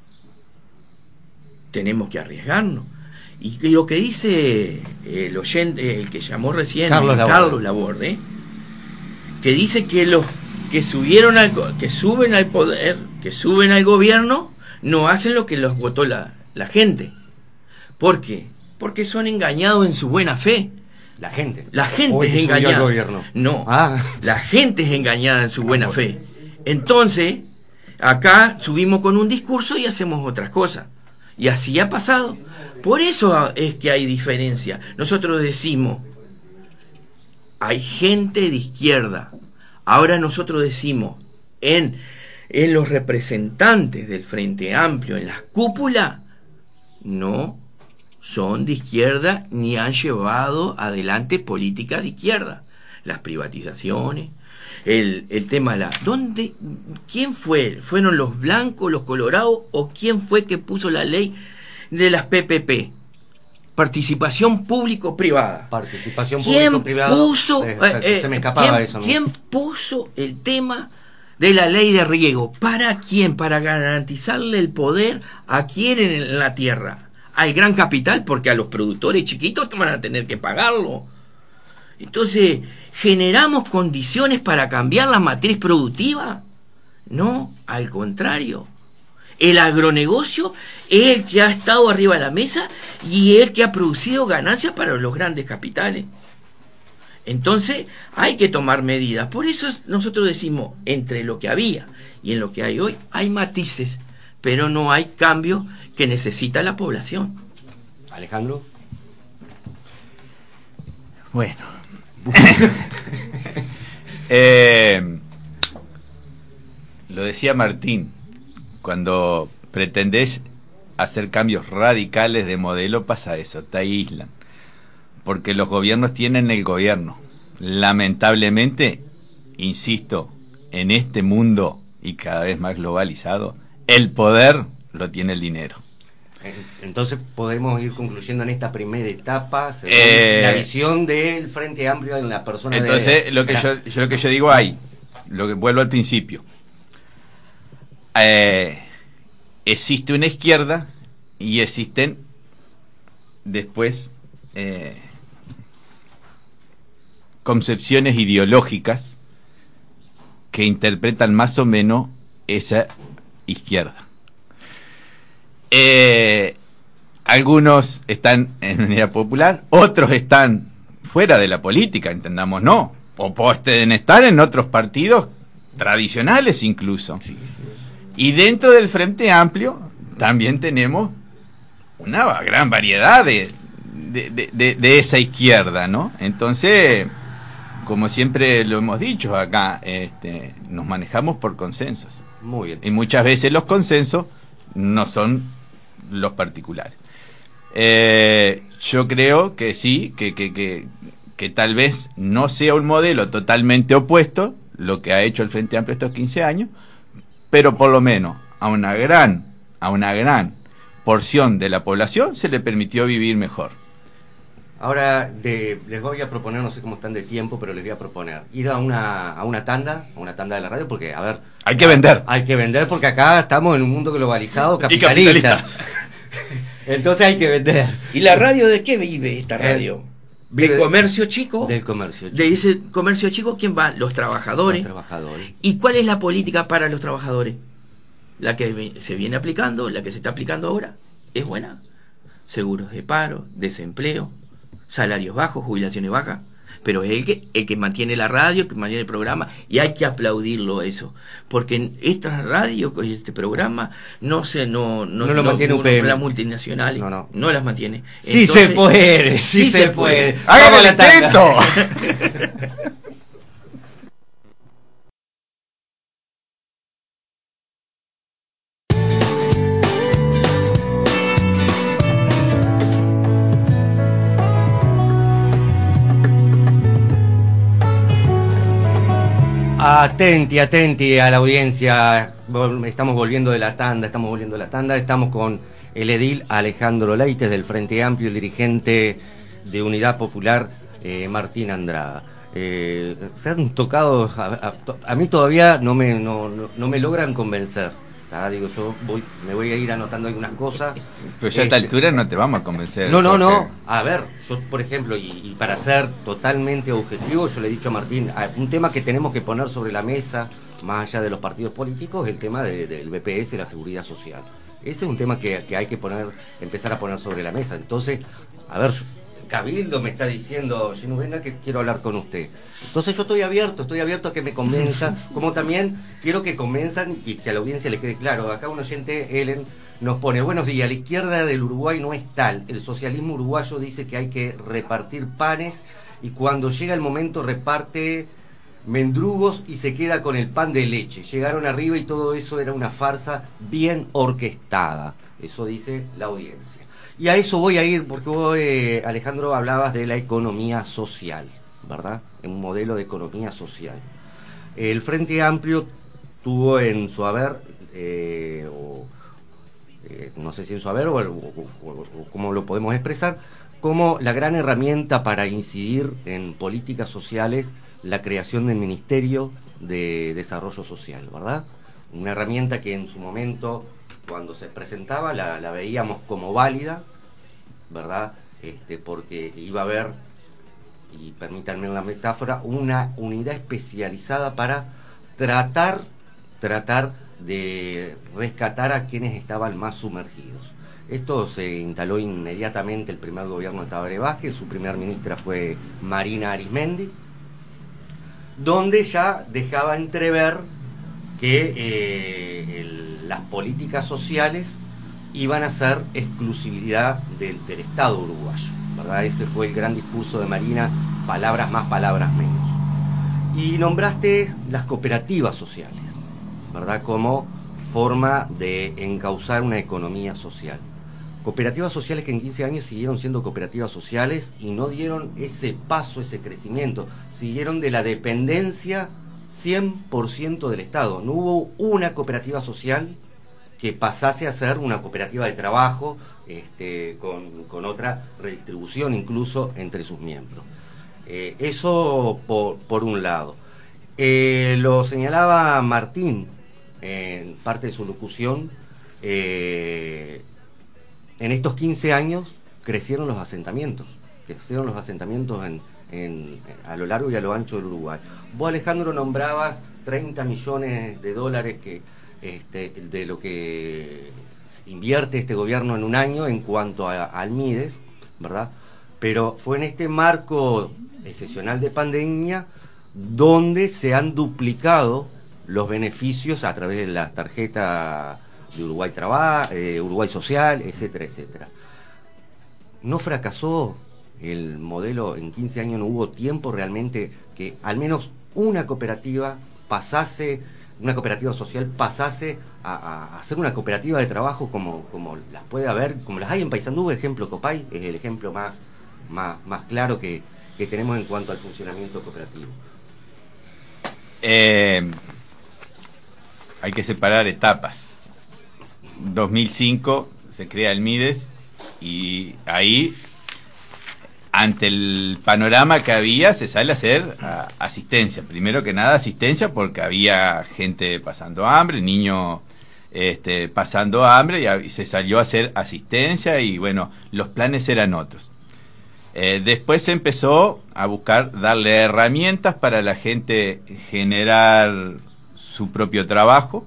Tenemos que arriesgarnos. Y lo que dice el oyente, el que llamó recién, Carlos Laborde, que dice que los que suben al poder, que suben al gobierno, no hacen lo que los votó la gente. ¿Por qué? Porque son engañados en su buena fe. La gente es engañada. No, la gente es engañada en su buena fe. Entonces, acá subimos con un discurso y hacemos otras cosas. Y así ha pasado. Por eso es que hay diferencia. Nosotros decimos, hay gente de izquierda. Ahora nosotros decimos, en los representantes del Frente Amplio, en las cúpulas, no son de izquierda ni han llevado adelante política de izquierda. Las privatizaciones, el tema de ¿quién fue? ¿Fueron los blancos, los colorados, o quién fue que puso la ley de las PPP? Participación público-privada. Se me escapaba eso, ¿no? ¿Quién puso el tema de la ley de riego? ¿Para quién? Para garantizarle el poder a quién en la tierra. Al gran capital, porque a los productores chiquitos van a tener que pagarlo. Entonces, ¿generamos condiciones para cambiar la matriz productiva? No, al contrario. El agronegocio es el que ha estado arriba de la mesa y es el que ha producido ganancias para los grandes capitales. Entonces, hay que tomar medidas. Por eso nosotros decimos, entre lo que había y en lo que hay hoy, hay matices, pero no hay cambio que necesita la población. Alejandro. Bueno. Lo decía Martín, cuando pretendés hacer cambios radicales de modelo pasa eso, te aíslan. Porque los gobiernos tienen el gobierno. Lamentablemente, insisto, en este mundo y cada vez más globalizado, el poder lo tiene el dinero. Entonces podemos ir concluyendo en esta primera etapa según la visión del Frente Amplio en la persona. Entonces lo que yo digo lo que vuelvo al principio, existe una izquierda y existen después concepciones ideológicas que interpretan más o menos esa izquierda. Algunos están en unidad popular, otros están fuera de la política, entendamos, no, o pueden estar en otros partidos tradicionales incluso. Y dentro del Frente Amplio también tenemos una gran variedad de esa izquierda, ¿no? Entonces, como siempre lo hemos dicho acá, nos manejamos por consensos. Muy bien. Y muchas veces los consensos no son los particulares. Yo creo que sí, que tal vez no sea un modelo totalmente opuesto lo que ha hecho el Frente Amplio estos 15 años, pero por lo menos a una gran porción de la población se le permitió vivir mejor. Ahora les voy a proponer, no sé cómo están de tiempo, pero les voy a proponer ir a una tanda de la radio, porque, a ver... Hay que vender. Hay que vender porque acá estamos en un mundo globalizado, capitalista. Entonces hay que vender. ¿Y la radio de qué vive esta radio? ¿Del comercio chico? Del comercio chico. De ese comercio chico, ¿quién va? Los trabajadores. Los trabajadores. ¿Y cuál es la política para los trabajadores? La que se viene aplicando, la que se está aplicando ahora, ¿es buena? Seguros de paro, desempleo, salarios bajos, jubilaciones bajas, pero es el que mantiene la radio, que mantiene el programa, y hay que aplaudirlo eso, porque en esta radio, este programa, no lo mantiene UPM. Las multinacionales, no las mantiene. Sí. Entonces, sí se puede. ¡Hagan el intento! Atenti a la audiencia. Estamos volviendo de la tanda, estamos con el edil Alejandro Leites del Frente Amplio, el dirigente de Unidad Popular Martín Andrada. Se han tocado, a mí todavía no me logran convencer. Digo, me voy a ir anotando algunas cosas. Pero ya a esta altura no te vamos a convencer. No. A ver, yo, por ejemplo, y para ser totalmente objetivo, yo le he dicho a Martín, un tema que tenemos que poner sobre la mesa, más allá de los partidos políticos, el tema del BPS y la seguridad social. Ese es un tema que hay que empezar a poner sobre la mesa. Entonces, a ver, Cabildo me está diciendo, Genu, venga que quiero hablar con usted. Entonces yo estoy abierto a que me convenza, como también quiero que convenzan y que a la audiencia le quede claro. Acá un oyente, Ellen, nos pone, buenos días, la izquierda del Uruguay no es tal, el socialismo uruguayo dice que hay que repartir panes y cuando llega el momento reparte mendrugos y se queda con el pan de leche. Llegaron arriba y todo eso era una farsa bien orquestada. Eso dice la audiencia. Y a eso voy a ir porque vos, Alejandro, hablabas de la economía social, ¿verdad? Un modelo de economía social. El Frente Amplio tuvo en su haber, no sé si en su haber o cómo lo podemos expresar, como la gran herramienta para incidir en políticas sociales, la creación del Ministerio de Desarrollo Social, ¿verdad? Una herramienta que en su momento, cuando se presentaba, la veíamos como válida, ¿verdad? Porque iba a haber, y permítanme la metáfora, una unidad especializada para tratar de rescatar a quienes estaban más sumergidos. Esto se instaló inmediatamente el primer gobierno de Tabaré Vázquez, su primer ministra fue Marina Arismendi, donde ya dejaba entrever que las políticas sociales iban a ser exclusividad del Estado uruguayo, ¿verdad? Ese fue el gran discurso de Marina, palabras más, palabras menos. Y nombraste las cooperativas sociales, ¿verdad? Como forma de encauzar una economía social. Cooperativas sociales que en 15 años siguieron siendo cooperativas sociales y no dieron ese paso, ese crecimiento, siguieron de la dependencia 100% del Estado. No hubo una cooperativa social que pasase a ser una cooperativa de trabajo con otra redistribución incluso entre sus miembros. Eso por un lado. Lo señalaba Martín en parte de su locución. En estos 15 años crecieron los asentamientos a lo largo y a lo ancho del Uruguay. Vos, Alejandro, nombrabas 30 millones de dólares de lo que invierte este gobierno en un año en cuanto al MIDES, ¿verdad? Pero fue en este marco excepcional de pandemia donde se han duplicado los beneficios a través de la tarjeta de Uruguay Social, etcétera, etcétera. ¿No fracasó el modelo? En 15 años no hubo tiempo realmente que al menos una cooperativa social pasase a ser una cooperativa de trabajo como las puede haber, como las hay en Paysandú. Ejemplo, Copay es el ejemplo más claro que tenemos en cuanto al funcionamiento cooperativo. Hay que separar etapas. 2005 se crea el MIDES y ahí, ante el panorama que había, se sale a hacer asistencia. Primero que nada asistencia porque había gente pasando hambre, niños pasando hambre, y se salió a hacer asistencia y bueno, los planes eran otros. Después se empezó a buscar darle herramientas para la gente generar su propio trabajo.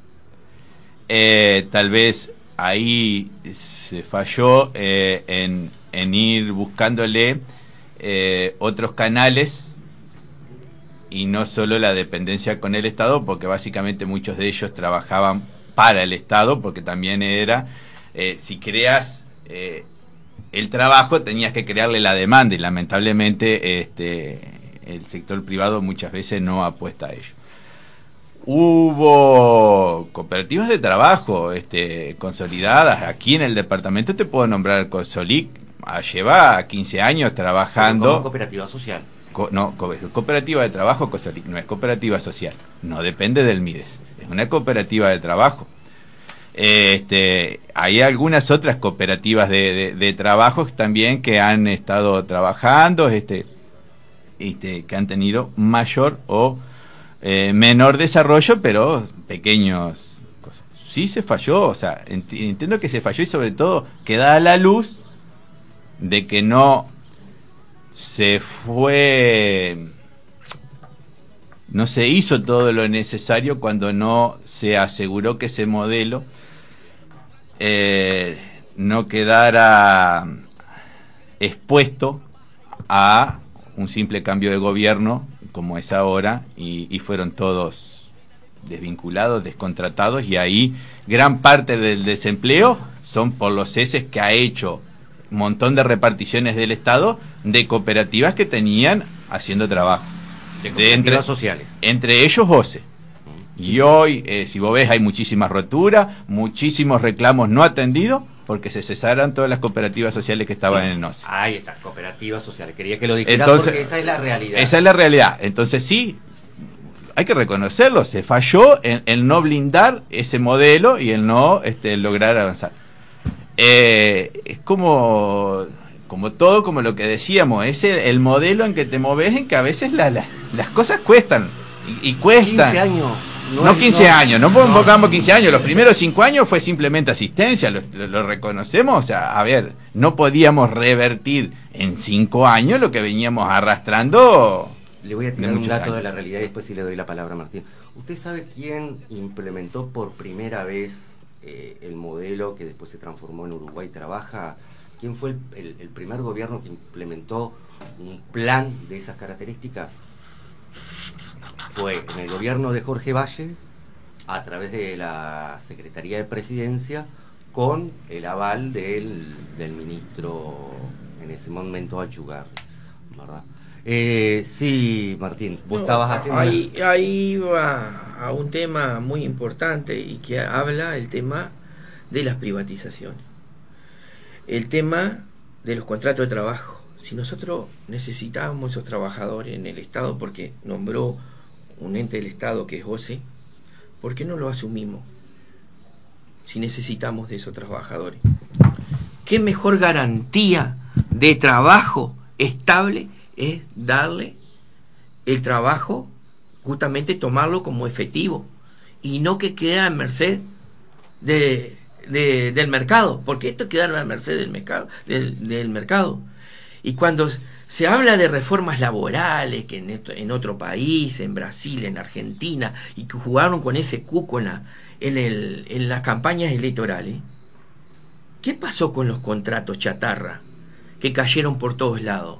Tal vez ahí se falló en ir buscándole otros canales y no solo la dependencia con el Estado, porque básicamente muchos de ellos trabajaban para el Estado, porque también era, si creas el trabajo tenías que crearle la demanda y lamentablemente el sector privado muchas veces no apuesta a ello. Hubo cooperativas de trabajo consolidadas aquí en el departamento. Te puedo nombrar Cosolic, lleva 15 años trabajando. Como cooperativa social. Cooperativa de trabajo Cosolic, no es cooperativa social, no depende del MIDES, es una cooperativa de trabajo. Hay algunas otras cooperativas de trabajo también que han estado trabajando, que han tenido mayor o menor desarrollo, pero pequeños cosas. Sí se falló, o sea, entiendo que se falló, y sobre todo queda a la luz de que no se hizo todo lo necesario cuando no se aseguró que ese modelo no quedara expuesto a un simple cambio de gobierno como es ahora, y fueron todos desvinculados, descontratados, y ahí gran parte del desempleo son por los ceses que ha hecho un montón de reparticiones del Estado de cooperativas que tenían haciendo trabajo. De cooperativas sociales. Entre ellos OCE. Y hoy, si vos ves, hay muchísimas roturas, muchísimos reclamos no atendidos, porque se cesaron todas las cooperativas sociales que estaban en OCE. Ahí está, cooperativas sociales. Quería que lo dijeras. Entonces, porque esa es la realidad. Esa es la realidad. Entonces sí, hay que reconocerlo, se falló en no blindar ese modelo y en no lograr avanzar. Es como todo, como lo que decíamos, es el modelo en que te moves, en que a veces las cosas cuestan, y cuestan. 15 años. No 15 años, no pongamos 15 años, los primeros 5 años fue simplemente asistencia, lo reconocemos, o sea, a ver, no podíamos revertir en 5 años lo que veníamos arrastrando. Le voy a tirar un dato años. de la realidad y después sí le doy la palabra a Martín. ¿Usted sabe quién implementó por primera vez el modelo que después se transformó en Uruguay Trabaja? ¿Quién fue el primer gobierno que implementó un plan de esas características? Fue en el gobierno de Jorge Valle, a través de la Secretaría de Presidencia, con el aval del ministro en ese momento Achugarri, ¿verdad? Sí, Martín, vos estabas haciendo... Ahí va a un tema muy importante, y que habla el tema de las privatizaciones, el tema de los contratos de trabajo. Si nosotros necesitábamos esos trabajadores en el Estado, porque nombró un ente del Estado que es OCE, ¿por qué no lo asumimos? Si necesitamos de esos trabajadores, ¿qué mejor garantía de trabajo estable es darle el trabajo, justamente tomarlo como efectivo, y no que quede a merced del mercado? Porque esto queda a merced del mercado. Y cuando se habla de reformas laborales, que en otro país, en Brasil, en Argentina, y que jugaron con ese cuco en las campañas electorales, ¿qué pasó con los contratos chatarra que cayeron por todos lados?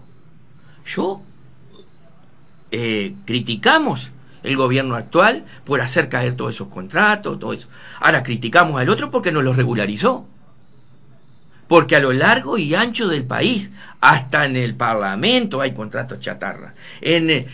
Criticamos el gobierno actual por hacer caer todos esos contratos, todo eso. Ahora criticamos al otro porque no los regularizó. Porque a lo largo y ancho del país, hasta en el Parlamento, hay contratos chatarra. En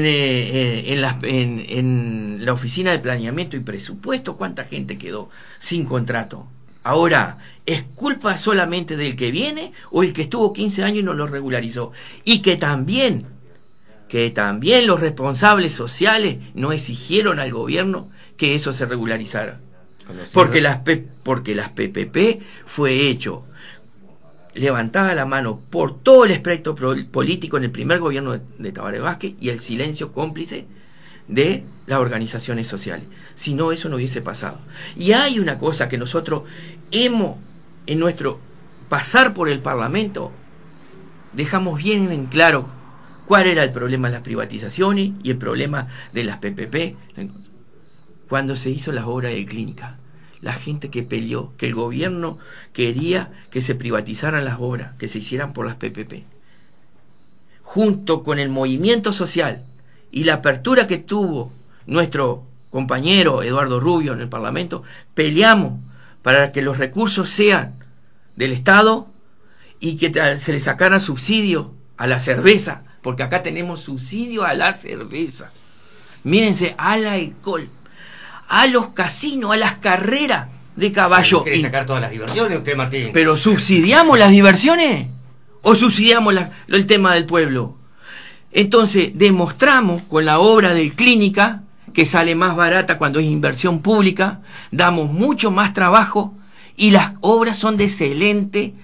la Oficina de Planeamiento y Presupuesto, ¿cuánta gente quedó sin contrato? Ahora, ¿es culpa solamente del que viene o el que estuvo 15 años y no lo regularizó? Y que también los responsables sociales no exigieron al gobierno que eso se regularizara. Porque las PPP fue hecho levantada la mano por todo el espectro político en el primer gobierno de Tabaré Vázquez, y el silencio cómplice de las organizaciones sociales. Si no, eso no hubiese pasado. Y hay una cosa que nosotros hemos, en nuestro pasar por el Parlamento, dejamos bien en claro cuál era el problema de las privatizaciones y el problema de las PPP. Cuando se hizo las obras de clínica, la gente que peleó, que el gobierno quería que se privatizaran las obras, que se hicieran por las PPP, junto con el movimiento social y la apertura que tuvo nuestro compañero Eduardo Rubio en el Parlamento, peleamos para que los recursos sean del Estado y que se le sacara subsidio a la cerveza, porque acá tenemos subsidio a la cerveza, mírense, al alcohol, a los casinos, a las carreras de caballo. ¿Quiere sacar todas las diversiones usted, Martín? ¿Pero subsidiamos las diversiones o subsidiamos el tema del pueblo? Entonces demostramos con la obra del Clínica que sale más barata cuando es inversión pública, damos mucho más trabajo y las obras son de excelente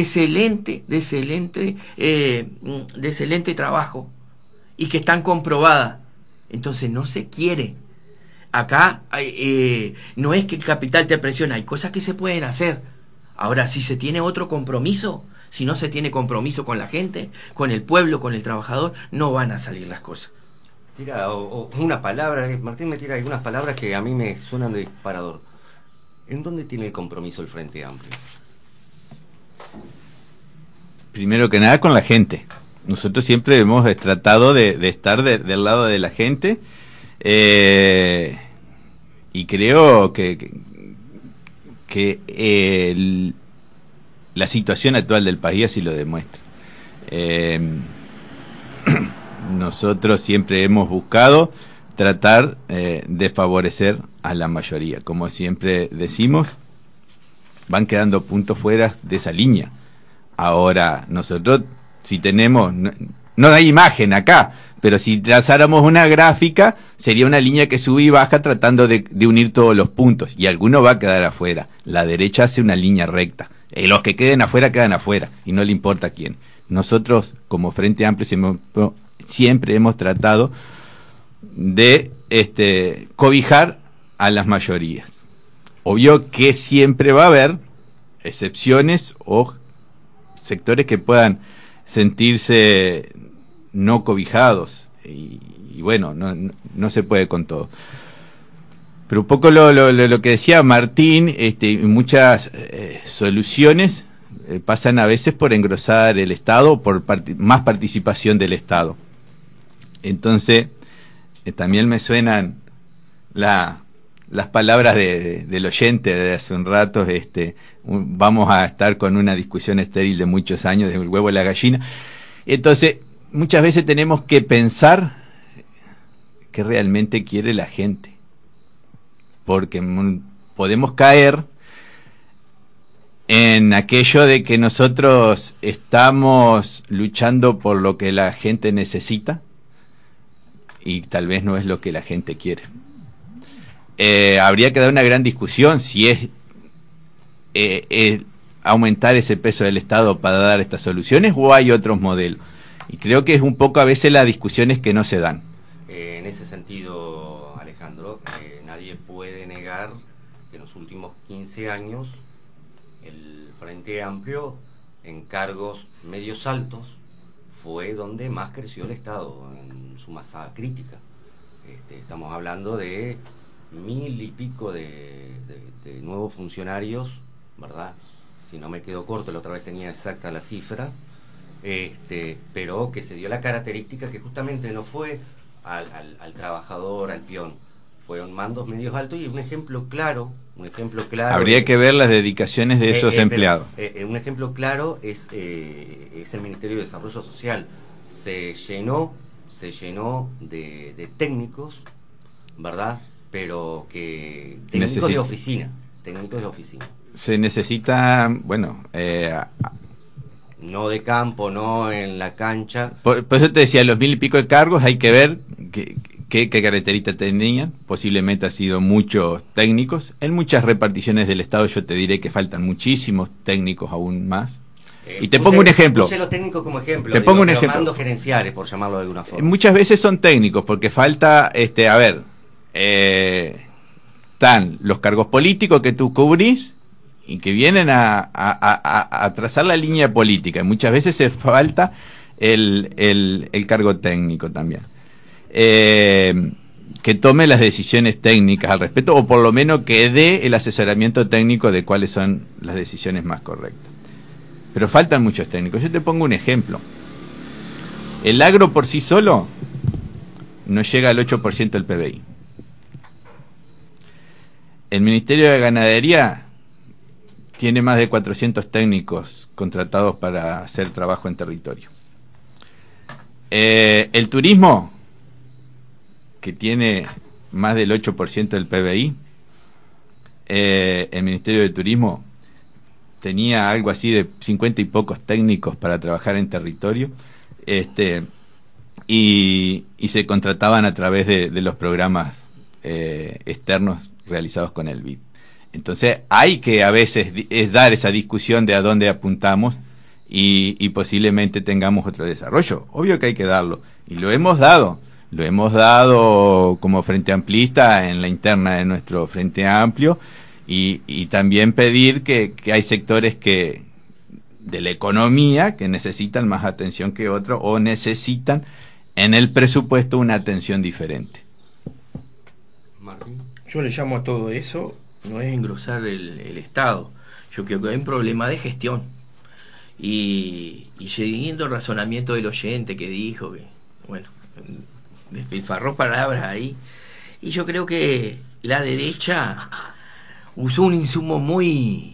trabajo y que están comprobadas. Entonces no se quiere. Acá no es que el capital te presiona, hay cosas que se pueden hacer. Ahora, si se tiene otro compromiso, si no se tiene compromiso con la gente, con el pueblo, con el trabajador, no van a salir las cosas. Tira o una palabra, Martín me tira algunas palabras que a mí me suenan de disparador. ¿En dónde tiene el compromiso el Frente Amplio? Primero que nada con la gente. Nosotros siempre hemos tratado de estar del lado de la gente, y creo que la situación actual del país así lo demuestra. Nosotros siempre hemos buscado tratar de favorecer a la mayoría. Como siempre decimos, van quedando puntos fuera de esa línea. Ahora, nosotros, si tenemos, no hay imagen acá, pero si trazáramos una gráfica, sería una línea que sube y baja tratando de unir todos los puntos, y alguno va a quedar afuera. La derecha hace una línea recta. Los que queden afuera, y no le importa quién. Nosotros, como Frente Amplio, siempre hemos tratado de cobijar a las mayorías. Obvio que siempre va a haber excepciones o sectores que puedan sentirse no cobijados, y bueno, no se puede con todo. Pero un poco lo que decía Martín, muchas soluciones pasan a veces por engrosar el Estado, por más participación del Estado. Entonces, también me suenan las palabras del oyente de hace un rato, vamos a estar con una discusión estéril de muchos años, del huevo y la gallina. Entonces, muchas veces tenemos que pensar qué realmente quiere la gente, porque podemos caer en aquello de que nosotros estamos luchando por lo que la gente necesita y tal vez no es lo que la gente quiere. Habría que dar una gran discusión si es aumentar ese peso del Estado para dar estas soluciones o hay otros modelos. Y creo que es un poco a veces las discusiones que no se dan. En ese sentido, Alejandro, nadie puede negar que en los últimos 15 años el Frente Amplio, en cargos medios altos, fue donde más creció el Estado en su masa crítica. Estamos hablando de 1000 y pico de nuevos funcionarios, ¿verdad? Si no me quedo corto, la otra vez tenía exacta la cifra, pero que se dio la característica que justamente no fue al trabajador, al peón, fueron mandos medios altos, y un ejemplo claro habría que ver las dedicaciones de esos empleados. Un ejemplo claro es el Ministerio de Desarrollo Social. Se llenó de técnicos, ¿verdad? Pero que técnicos de oficina. Se necesita, bueno, no de campo, no en la cancha. Por eso te decía, los 1000 y pico de cargos hay que ver qué características tenían. Posiblemente ha sido muchos técnicos. En muchas reparticiones del Estado yo te diré que faltan muchísimos técnicos aún más. Y te pongo un ejemplo. Puse los técnicos como ejemplo. Te pongo un ejemplo. Mandos gerenciales, por llamarlo de alguna forma. Muchas veces son técnicos porque falta, están los cargos políticos que tú cubrís y que vienen a trazar la línea política. Y muchas veces se falta el cargo técnico también. Que tome las decisiones técnicas al respecto, o por lo menos que dé el asesoramiento técnico de cuáles son las decisiones más correctas. Pero faltan muchos técnicos. Yo te pongo un ejemplo. El agro por sí solo no llega al 8% del PBI. El Ministerio de Ganadería tiene más de 400 técnicos contratados para hacer trabajo en territorio. El turismo, que tiene más del 8% del PBI, el Ministerio de Turismo tenía algo así de 50 y pocos técnicos para trabajar en territorio, y se contrataban a través de los programas externos realizados con el BID. Entonces hay que a veces es dar esa discusión de a dónde apuntamos y posiblemente tengamos otro desarrollo. Obvio que hay que darlo, y lo hemos dado como Frente Amplista en la interna de nuestro Frente Amplio, y también pedir que hay sectores de la economía que necesitan más atención que otros, o necesitan en el presupuesto una atención diferente. Martín. Yo le llamo a todo eso, no es engrosar el Estado. Yo creo que hay un problema de gestión. Y siguiendo el razonamiento del oyente que dijo que, bueno, despilfarró palabras ahí, y yo creo que la derecha usó un insumo muy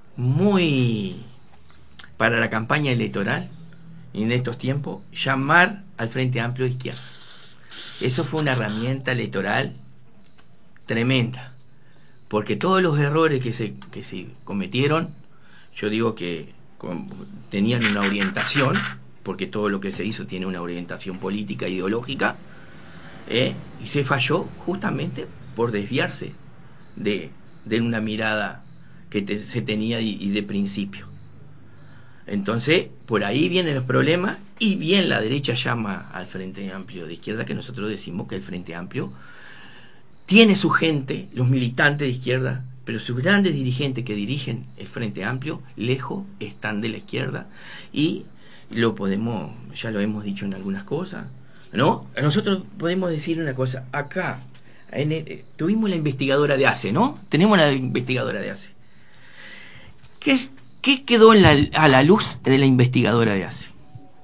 para la campaña electoral en estos tiempos, llamar al Frente Amplio de izquierda. Eso fue una herramienta electoral tremenda, porque todos los errores que se cometieron, yo digo que tenían una orientación, porque todo lo que se hizo tiene una orientación política, ideológica, y se falló justamente por desviarse de una mirada que se tenía y de principio. Entonces, por ahí vienen los problemas, y bien la derecha llama al Frente Amplio de izquierda, que nosotros decimos que el Frente Amplio tiene su gente, los militantes de izquierda, pero sus grandes dirigentes que dirigen el Frente Amplio, lejos están de la izquierda, y ya lo hemos dicho en algunas cosas, ¿no? Nosotros podemos decir una cosa, acá, tuvimos la investigadora de ACE, ¿no? Tenemos la investigadora de ACE. ¿Qué quedó a la luz de la investigadora de ACE?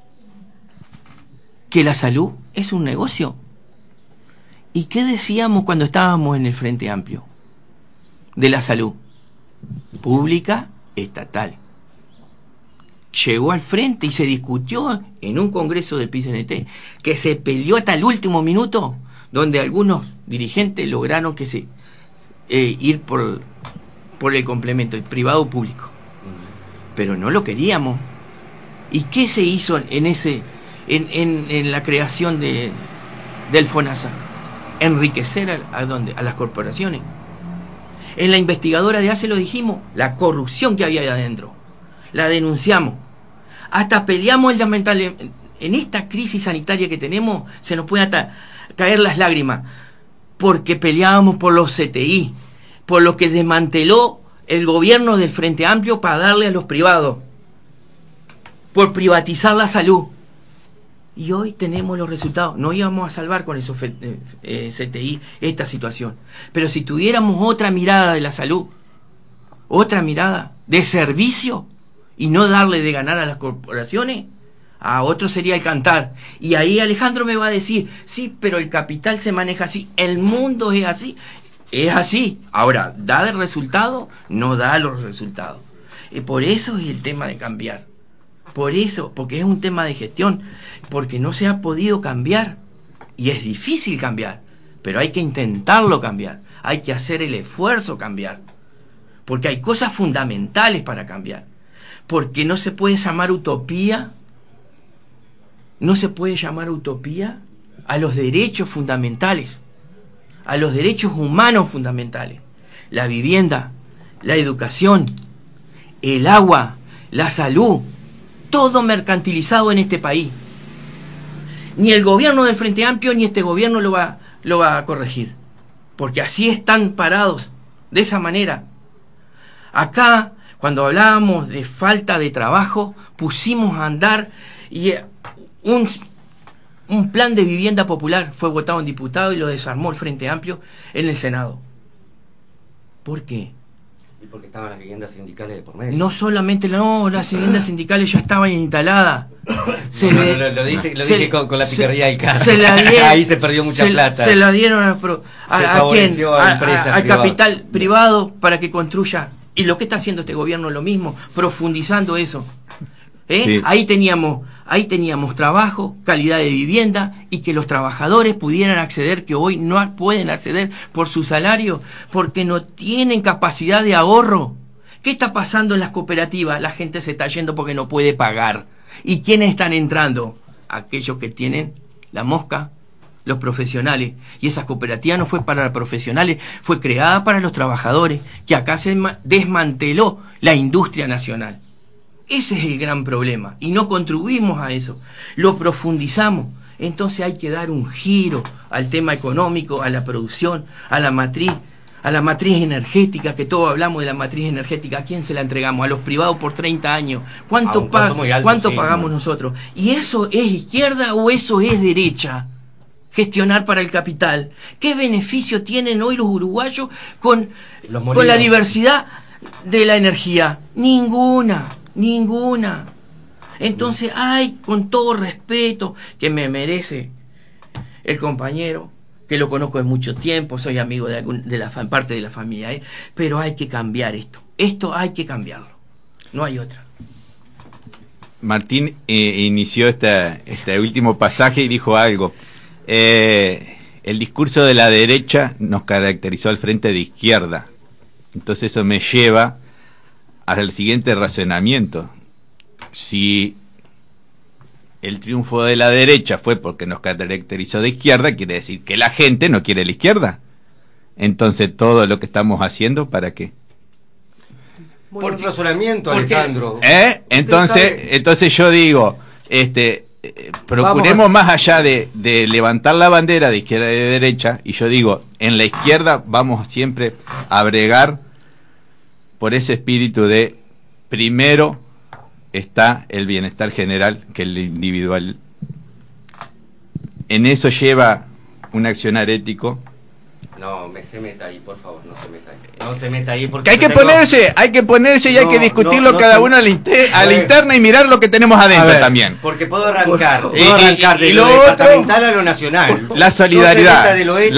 Que la salud es un negocio. ¿Y qué decíamos cuando estábamos en el Frente Amplio? De la salud pública, estatal. Llegó al frente y se discutió en un congreso del PCNT, que se peleó hasta el último minuto, donde algunos dirigentes lograron que ir por el complemento, el privado público. Pero no lo queríamos. ¿Y qué se hizo en la creación del FONASA? Enriquecer a las corporaciones. En la investigadora de ACE lo dijimos, la corrupción que había ahí adentro, la denunciamos, hasta peleamos en esta crisis sanitaria que tenemos, se nos puede hasta caer las lágrimas, porque peleábamos por los CTI, por lo que desmanteló el gobierno del Frente Amplio para darle a los privados, por privatizar la salud. Y hoy tenemos los resultados. No íbamos a salvar con esos CTI esta situación, pero si tuviéramos otra mirada de la salud, otra mirada de servicio, y no darle de ganar a las corporaciones, a otro sería el cantar. Y ahí Alejandro me va a decir, sí, pero el capital se maneja así, el mundo es así. Es así. Ahora, ¿da el resultado? No da los resultados. Y por eso es el tema de cambiar. Por eso, porque es un tema de gestión, porque no se ha podido cambiar, y es difícil cambiar, pero hay que intentarlo cambiar, hay que hacer el esfuerzo cambiar, porque hay cosas fundamentales para cambiar, porque no se puede llamar utopía a los derechos fundamentales, a los derechos humanos fundamentales, la vivienda, la educación, el agua, la salud, todo mercantilizado en este país. Ni el gobierno del Frente Amplio ni este gobierno lo va a corregir, porque así están parados, de esa manera. Acá, cuando hablábamos de falta de trabajo, pusimos a andar y un plan de vivienda popular fue votado en diputado y lo desarmó el Frente Amplio en el Senado. ¿Por qué? Y porque estaban las viviendas sindicales de por medio. No solamente, las viviendas sindicales ya estaban instaladas. Lo dije con la picardía del caso. Ahí se perdió mucha plata. Se la dieron al capital privado para que construya. Y lo que está haciendo este gobierno es lo mismo, profundizando eso. Sí. Ahí teníamos trabajo, calidad de vivienda, y que los trabajadores pudieran acceder, que hoy no pueden acceder por su salario, porque no tienen capacidad de ahorro. ¿Qué está pasando en las cooperativas? La gente se está yendo porque no puede pagar. ¿Y quiénes están entrando? Aquellos que tienen la mosca, los profesionales, y esa cooperativa no fue para profesionales, fue creada para los trabajadores, que acá se desmanteló la industria nacional. Ese es el gran problema, y no contribuimos a eso, lo profundizamos. Entonces hay que dar un giro al tema económico, a la producción, a la matriz energética, que todos hablamos de la matriz energética. ¿A quién se la entregamos? A los privados por 30 años. ¿Cuánto pagamos nosotros? ¿Y eso es izquierda o eso es derecha? Gestionar para el capital. ¿Qué beneficio tienen hoy los uruguayos con la diversidad de la energía? Ninguna. Entonces con todo respeto que me merece el compañero, que lo conozco de mucho tiempo, soy amigo parte de la familia, pero hay que cambiar esto hay que cambiarlo, no hay otra. Martín inició este último pasaje y dijo algo. El discurso de la derecha nos caracterizó al frente de izquierda. Entonces eso me lleva al siguiente razonamiento. Si el triunfo de la derecha fue porque nos caracterizó de izquierda, quiere decir que la gente no quiere la izquierda. Entonces todo lo que estamos haciendo, ¿para qué? Buen razonamiento, Alejandro. Entonces yo digo, procuremos más allá de levantar la bandera de izquierda y de derecha, y yo digo, en la izquierda vamos siempre a bregar por ese espíritu de primero está el bienestar general que el individual. En eso lleva un accionar ético. No se meta ahí, por favor, no se meta ahí porque hay que ponerse y hay que discutirlo cada uno a la interna y mirar lo que tenemos adentro también. Porque puedo arrancar de lo departamental a lo nacional. La solidaridad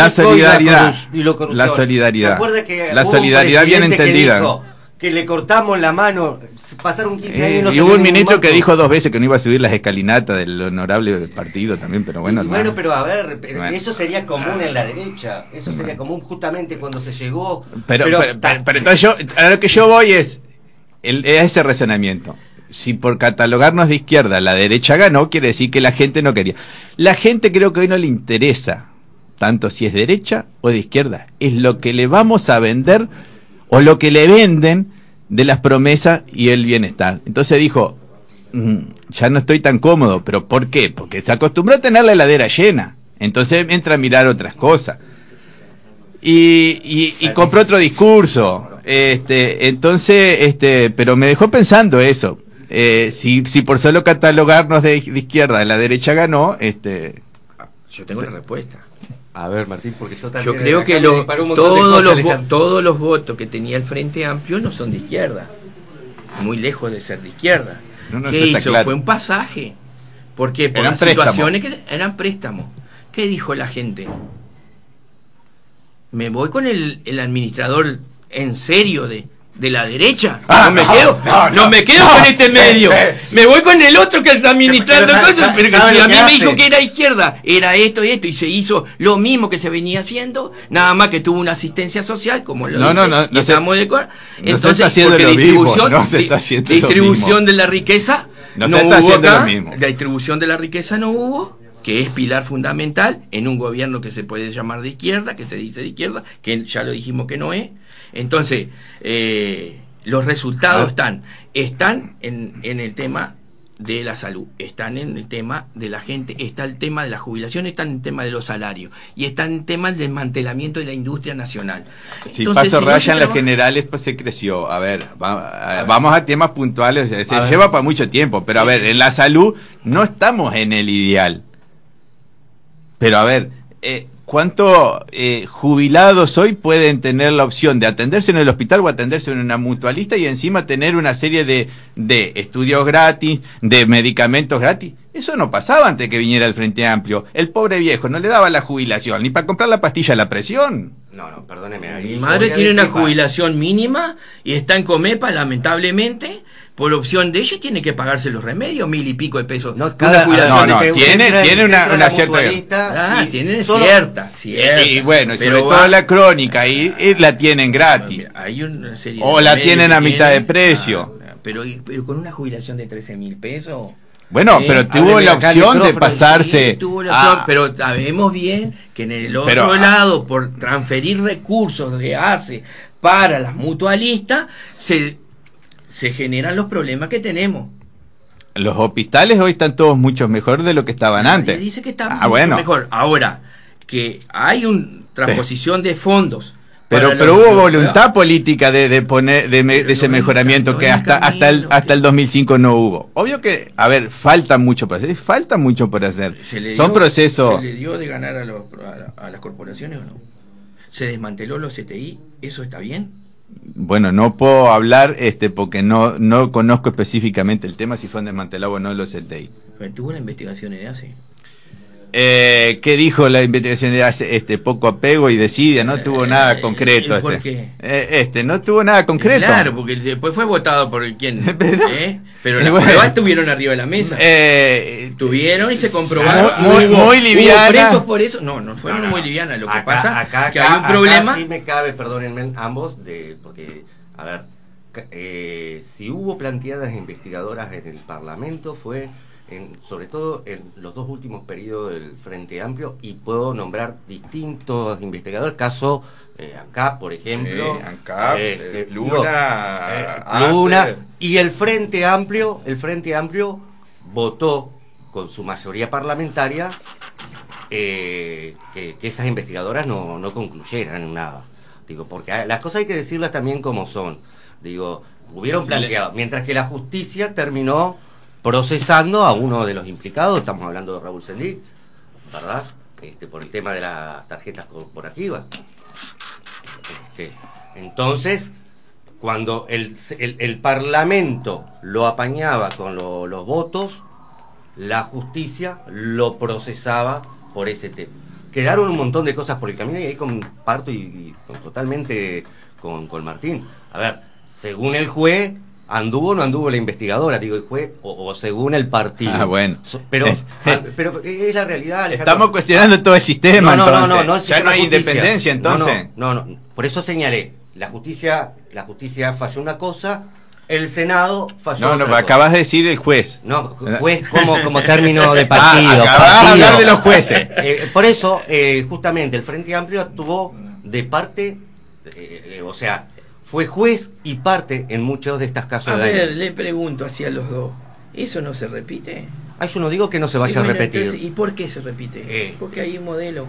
bien entendida. Que le cortamos la mano, pasaron 15 años. Y hubo un ministro que dijo 2 veces que no iba a subir las escalinatas del honorable partido también, pero bueno. Pero a ver, eso sería común en la derecha, eso sería común justamente cuando se llegó. Pero entonces a lo que yo voy es ese razonamiento. Si por catalogarnos de izquierda la derecha ganó, quiere decir que la gente no quería. La gente creo que hoy no le interesa tanto si es derecha o de izquierda, es lo que le vamos a vender o lo que le venden de las promesas y el bienestar. Entonces dijo, ya no estoy tan cómodo, ¿pero por qué? Porque se acostumbró a tener la heladera llena, entonces entra a mirar otras cosas. Y compró otro discurso, pero me dejó pensando eso, si por solo catalogarnos de izquierda la derecha ganó, yo tengo la respuesta. A ver, Martín, porque yo también... Yo creo que todos los votos que tenía el Frente Amplio no son de izquierda, muy lejos de ser de izquierda. ¿Qué hizo? Claro. Fue un pasaje. ¿Por qué? Por las situaciones que eran préstamos. ¿Qué dijo la gente? Me voy con el administrador en serio de la derecha, no me quedo con este medio, me voy con el otro que es administrador, pero si a mí me dijo que era izquierda, era esto y esto, y se hizo lo mismo que se venía haciendo, nada más que tuvo una asistencia social, como lo entonces, porque distribución de la riqueza no hubo acá, la distribución de la riqueza no hubo, que es pilar fundamental en un gobierno que se puede llamar de izquierda, que se dice de izquierda, que ya lo dijimos que no es. Entonces, los resultados están en el tema de la salud, están en el tema de la gente, está el tema de la jubilación, está en el tema de los salarios, y está en el tema del desmantelamiento de la industria nacional. Si paso raya en las generales, pues se creció. A ver, vamos a temas puntuales, lleva para mucho tiempo, pero a ver, en la salud no estamos en el ideal. Pero a ver, ¿cuántos jubilados hoy pueden tener la opción de atenderse en el hospital o atenderse en una mutualista y encima tener una serie de estudios gratis, de medicamentos gratis? Eso no pasaba antes que viniera el Frente Amplio. El pobre viejo no le daba la jubilación ni para comprar la pastilla a la presión. No, perdóneme. Mi madre tiene una jubilación mínima y está en Comepa, lamentablemente. Por opción de ella tiene que pagarse los remedios, 1.000 y pico de pesos. Tiene una cierta... tiene cierta. Y bueno, sobre todo la crónica, y la tienen gratis. Hay una serie o la tienen a mitad de precio. Pero con una jubilación de 13.000 pesos... Bueno, pero tuvo la opción de pasarse. Sí, tuvo la opción, pero sabemos bien que en el otro lado, por transferir recursos de ACE para las mutualistas, se generan los problemas que tenemos. Los hospitales hoy están todos mucho mejor de lo que estaban antes. Dice que está mucho mejor. Ahora, que hay una transposición de fondos. Pero hubo voluntad política de poner de ese mejoramiento que hasta el 2005 no hubo. Obvio que, a ver, falta mucho por hacer. Son procesos. ¿Se le dio de ganar a las corporaciones o no? ¿Se desmanteló los CTI? ¿Eso está bien? Bueno, no puedo hablar porque no conozco específicamente el tema, si fue desmantelado o no los CTI. Pero tuvo la investigación de ACE. ¿Qué dijo la investigación de ACE? Poco apego y desidia, no tuvo nada concreto. ¿Por qué? No tuvo nada concreto. Claro, porque después fue votado por quien. Pero las pruebas estuvieron arriba de la mesa. Tuvieron y se comprobaron. Muy liviana. ¿Hubo presos por eso? No fueron muy livianas. Lo que pasa es que hay un problema. Sí me cabe, perdónenme ambos, porque, a ver, si hubo planteadas investigadoras en el Parlamento fue sobre todo en los dos últimos periodos del Frente Amplio, y puedo nombrar distintos investigadores, caso ANCAP, por ejemplo, Luna, y el Frente Amplio votó con su mayoría parlamentaria que esas investigadoras no concluyeran en nada. Digo, porque las cosas hay que decirlas también como son. Digo, hubieron planteado, mientras que la justicia terminó procesando a uno de los implicados, estamos hablando de Raúl Sendic, ¿verdad? Por el tema de las tarjetas corporativas. Entonces, cuando el Parlamento lo apañaba con los votos, la justicia lo procesaba por ese tema. Quedaron un montón de cosas por el camino, y ahí comparto y totalmente con Martín. A ver, según el juez, ¿anduvo o no anduvo la investigadora? Digo, el juez, o según el partido. Bueno. Pero es la realidad, Alejandro. Estamos cuestionando todo el sistema, no, ya no hay independencia, entonces. No. Por eso señalé, la justicia falló una cosa, el Senado falló otra cosa. Acabas de decir el juez. No, juez como término de partido. Acabas de hablar de los jueces. Por eso, justamente, el Frente Amplio actuó de parte, o sea, fue juez y parte en muchos de estos casos. Le pregunto hacia los dos, ¿eso no se repite? Yo no digo que no se vaya a repetir. Entonces, ¿y por qué se repite? Porque hay un modelo.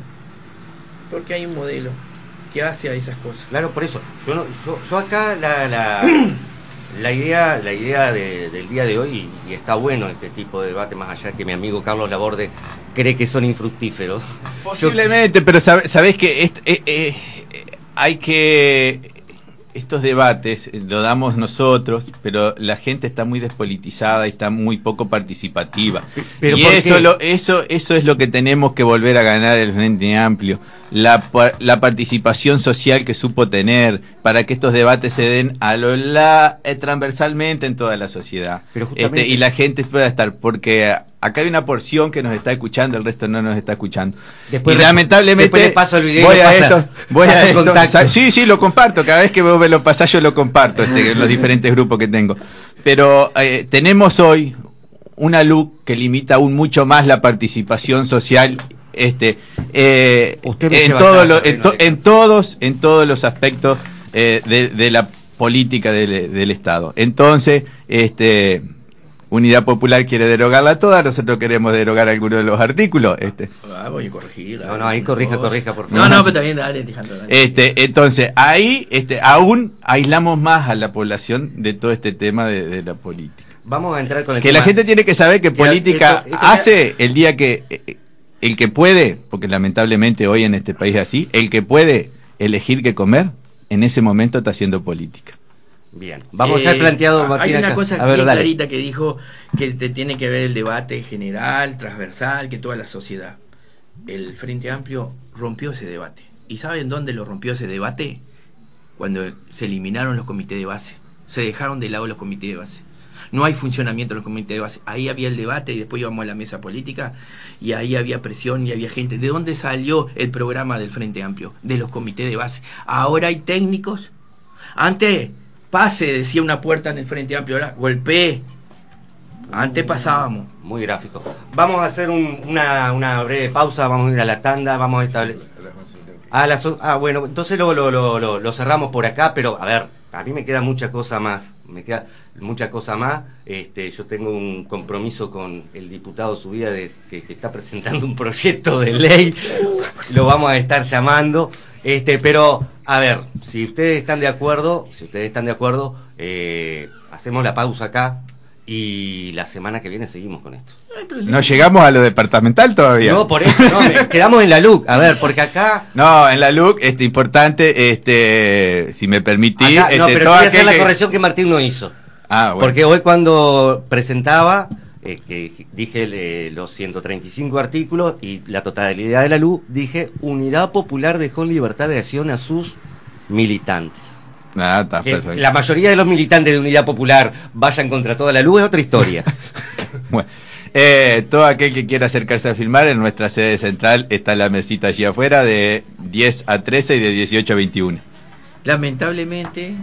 Que hace a esas cosas. Claro, por eso. Yo acá la idea del día de hoy, y está bueno este tipo de debate, más allá que mi amigo Carlos Laborde cree que son infructíferos. Posiblemente, pero sabés que hay que... Estos debates lo damos nosotros, pero la gente está muy despolitizada y está muy poco participativa. ¿Pero y eso es lo que tenemos que volver a ganar el Frente Amplio, la participación social que supo tener, para que estos debates se den transversalmente en toda la sociedad. Pero y la gente pueda estar, porque acá hay una porción que nos está escuchando, el resto no nos está escuchando. Después lamentablemente le paso el video, voy a esto. Sí, lo comparto. Cada vez que vos me lo pasás, yo lo comparto en los diferentes grupos que tengo. Pero tenemos hoy una luz que limita aún mucho más la participación social en todos los aspectos de la política del Estado. Entonces, Unidad Popular quiere derogarla toda, nosotros queremos derogar algunos de los artículos. Voy a corregir. No, ahí corrija, por favor. No, pero también dale. Entonces, ahí aún aislamos más a la población de todo este tema de la política. Vamos a entrar con el que tema. La gente tiene que saber que política hace el día que el que puede, porque lamentablemente hoy en este país es así, el que puede elegir qué comer, en ese momento está haciendo política. Bien, vamos a estar planteado, Martín. Hay una cosa bien clarita que dijo, que te tiene que ver el debate general, transversal, que toda la sociedad. El Frente Amplio rompió ese debate. ¿Y saben dónde lo rompió ese debate? Cuando se eliminaron los comités de base. Se dejaron de lado los comités de base. No hay funcionamiento en los comités de base. Ahí había el debate y después íbamos a la mesa política y ahí había presión y había gente. ¿De dónde salió el programa del Frente Amplio? De los comités de base. Ahora hay técnicos. Antes, pase, decía una puerta en el Frente Amplio, ahora golpee. Antes pasábamos. Muy gráfico. Vamos a hacer una breve pausa, vamos a ir a la tanda, vamos a establecer... bueno, entonces lo cerramos por acá, pero a ver, a mí me queda mucha cosa más. Yo tengo un compromiso con el diputado Subía que está presentando un proyecto de ley, lo vamos a estar llamando, pero a ver, si ustedes están de acuerdo, hacemos la pausa acá y la semana que viene seguimos con esto. ¿No llegamos a lo departamental todavía? No, por eso, quedamos en la LUC. A ver, porque acá... No, en la LUC, importante, si me permitís... Acá, pero yo voy a hacer la corrección que Martín no hizo. Bueno. Porque hoy cuando presentaba, que dije los 135 artículos y la totalidad de la LUC, dije, Unidad Popular dejó en libertad de acción a sus militantes. Está perfecto. La mayoría de los militantes de Unidad Popular vayan contra toda la LUC es otra historia. Bueno, todo aquel que quiera acercarse a filmar, en nuestra sede central está la mesita allí afuera de 10 a 13 y de 18 a 21. Lamentablemente,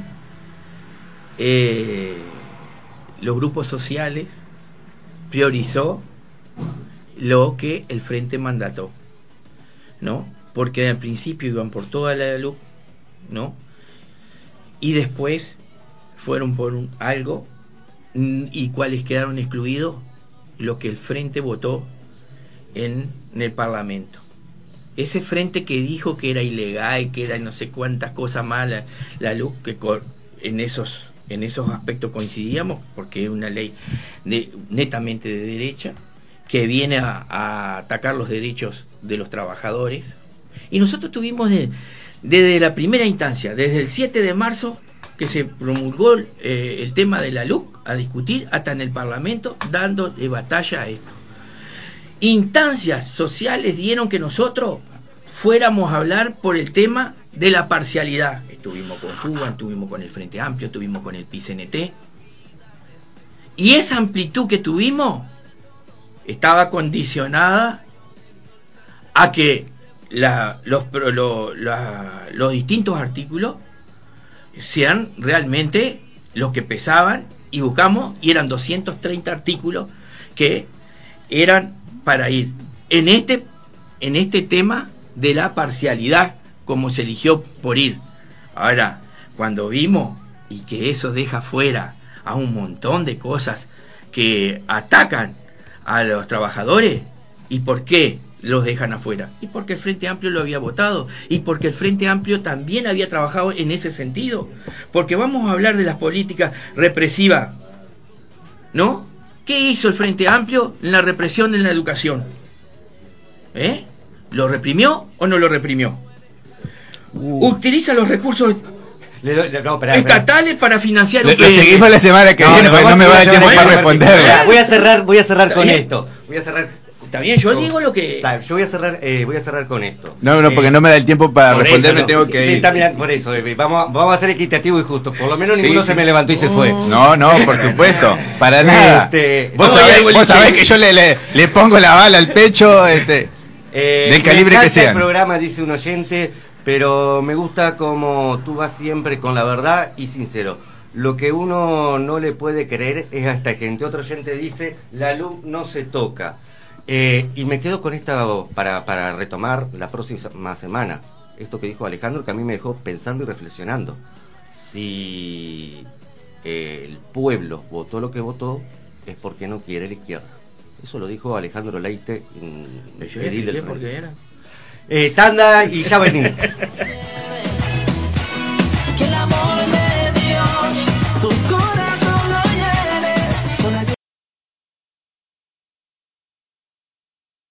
los grupos sociales priorizó lo que el Frente mandató, ¿no? Porque al principio iban por toda la LUC, ¿no? Y después fueron por algo, y cuáles quedaron excluidos, lo que el Frente votó en el Parlamento. Ese Frente que dijo que era ilegal, que era no sé cuántas cosas malas, la LUC, que en esos aspectos coincidíamos, porque es una ley netamente de derecha, que viene a atacar los derechos de los trabajadores. Y nosotros tuvimos desde la primera instancia, desde el 7 de marzo, que se promulgó el tema de la LUC, a discutir hasta en el Parlamento, dando batalla a esto. Instancias sociales dieron que nosotros fuéramos a hablar por el tema de la parcialidad. Estuvimos con FUBA, estuvimos con el Frente Amplio, estuvimos con el PICNT. Y esa amplitud que tuvimos estaba condicionada a que los distintos artículos sean realmente los que pesaban, y buscamos, y eran 230 artículos que eran para ir en este tema de la parcialidad, como se eligió por ir. Ahora, cuando vimos, y que eso deja fuera a un montón de cosas que atacan a los trabajadores, ¿y por qué los dejan afuera? Y porque el Frente Amplio lo había votado, y porque el Frente Amplio también había trabajado en ese sentido, porque vamos a hablar de las políticas represivas, ¿no? ¿Qué hizo el Frente Amplio en la represión en la educación? ¿Lo reprimió o no lo reprimió? Utiliza los recursos estatales para financiar un lo seguimos la semana que viene, porque no me va a dar tiempo para responder. Voy a cerrar con esto. Está bien, yo digo lo que... Yo voy a cerrar con esto. No, porque no me da el tiempo para responder, me tengo que ir. Sí, está bien, por eso, vamos a ser equitativos y justos. Por lo menos ninguno se me levantó y se fue. No, por supuesto, para nada. Vos sabés que yo le pongo la bala al pecho, del calibre que sea. El programa, dice un oyente, pero me gusta como tú vas siempre con la verdad y sincero. Lo que uno no le puede creer es a esta gente. Otro oyente dice, la luz no se toca. Y me quedo con esta para retomar la próxima semana. Esto que dijo Alejandro, que a mí me dejó pensando y reflexionando. Si el pueblo votó lo que votó, es porque no quiere la izquierda. Eso lo dijo Alejandro Leite en Edil del Frente. Tanda y ya venimos.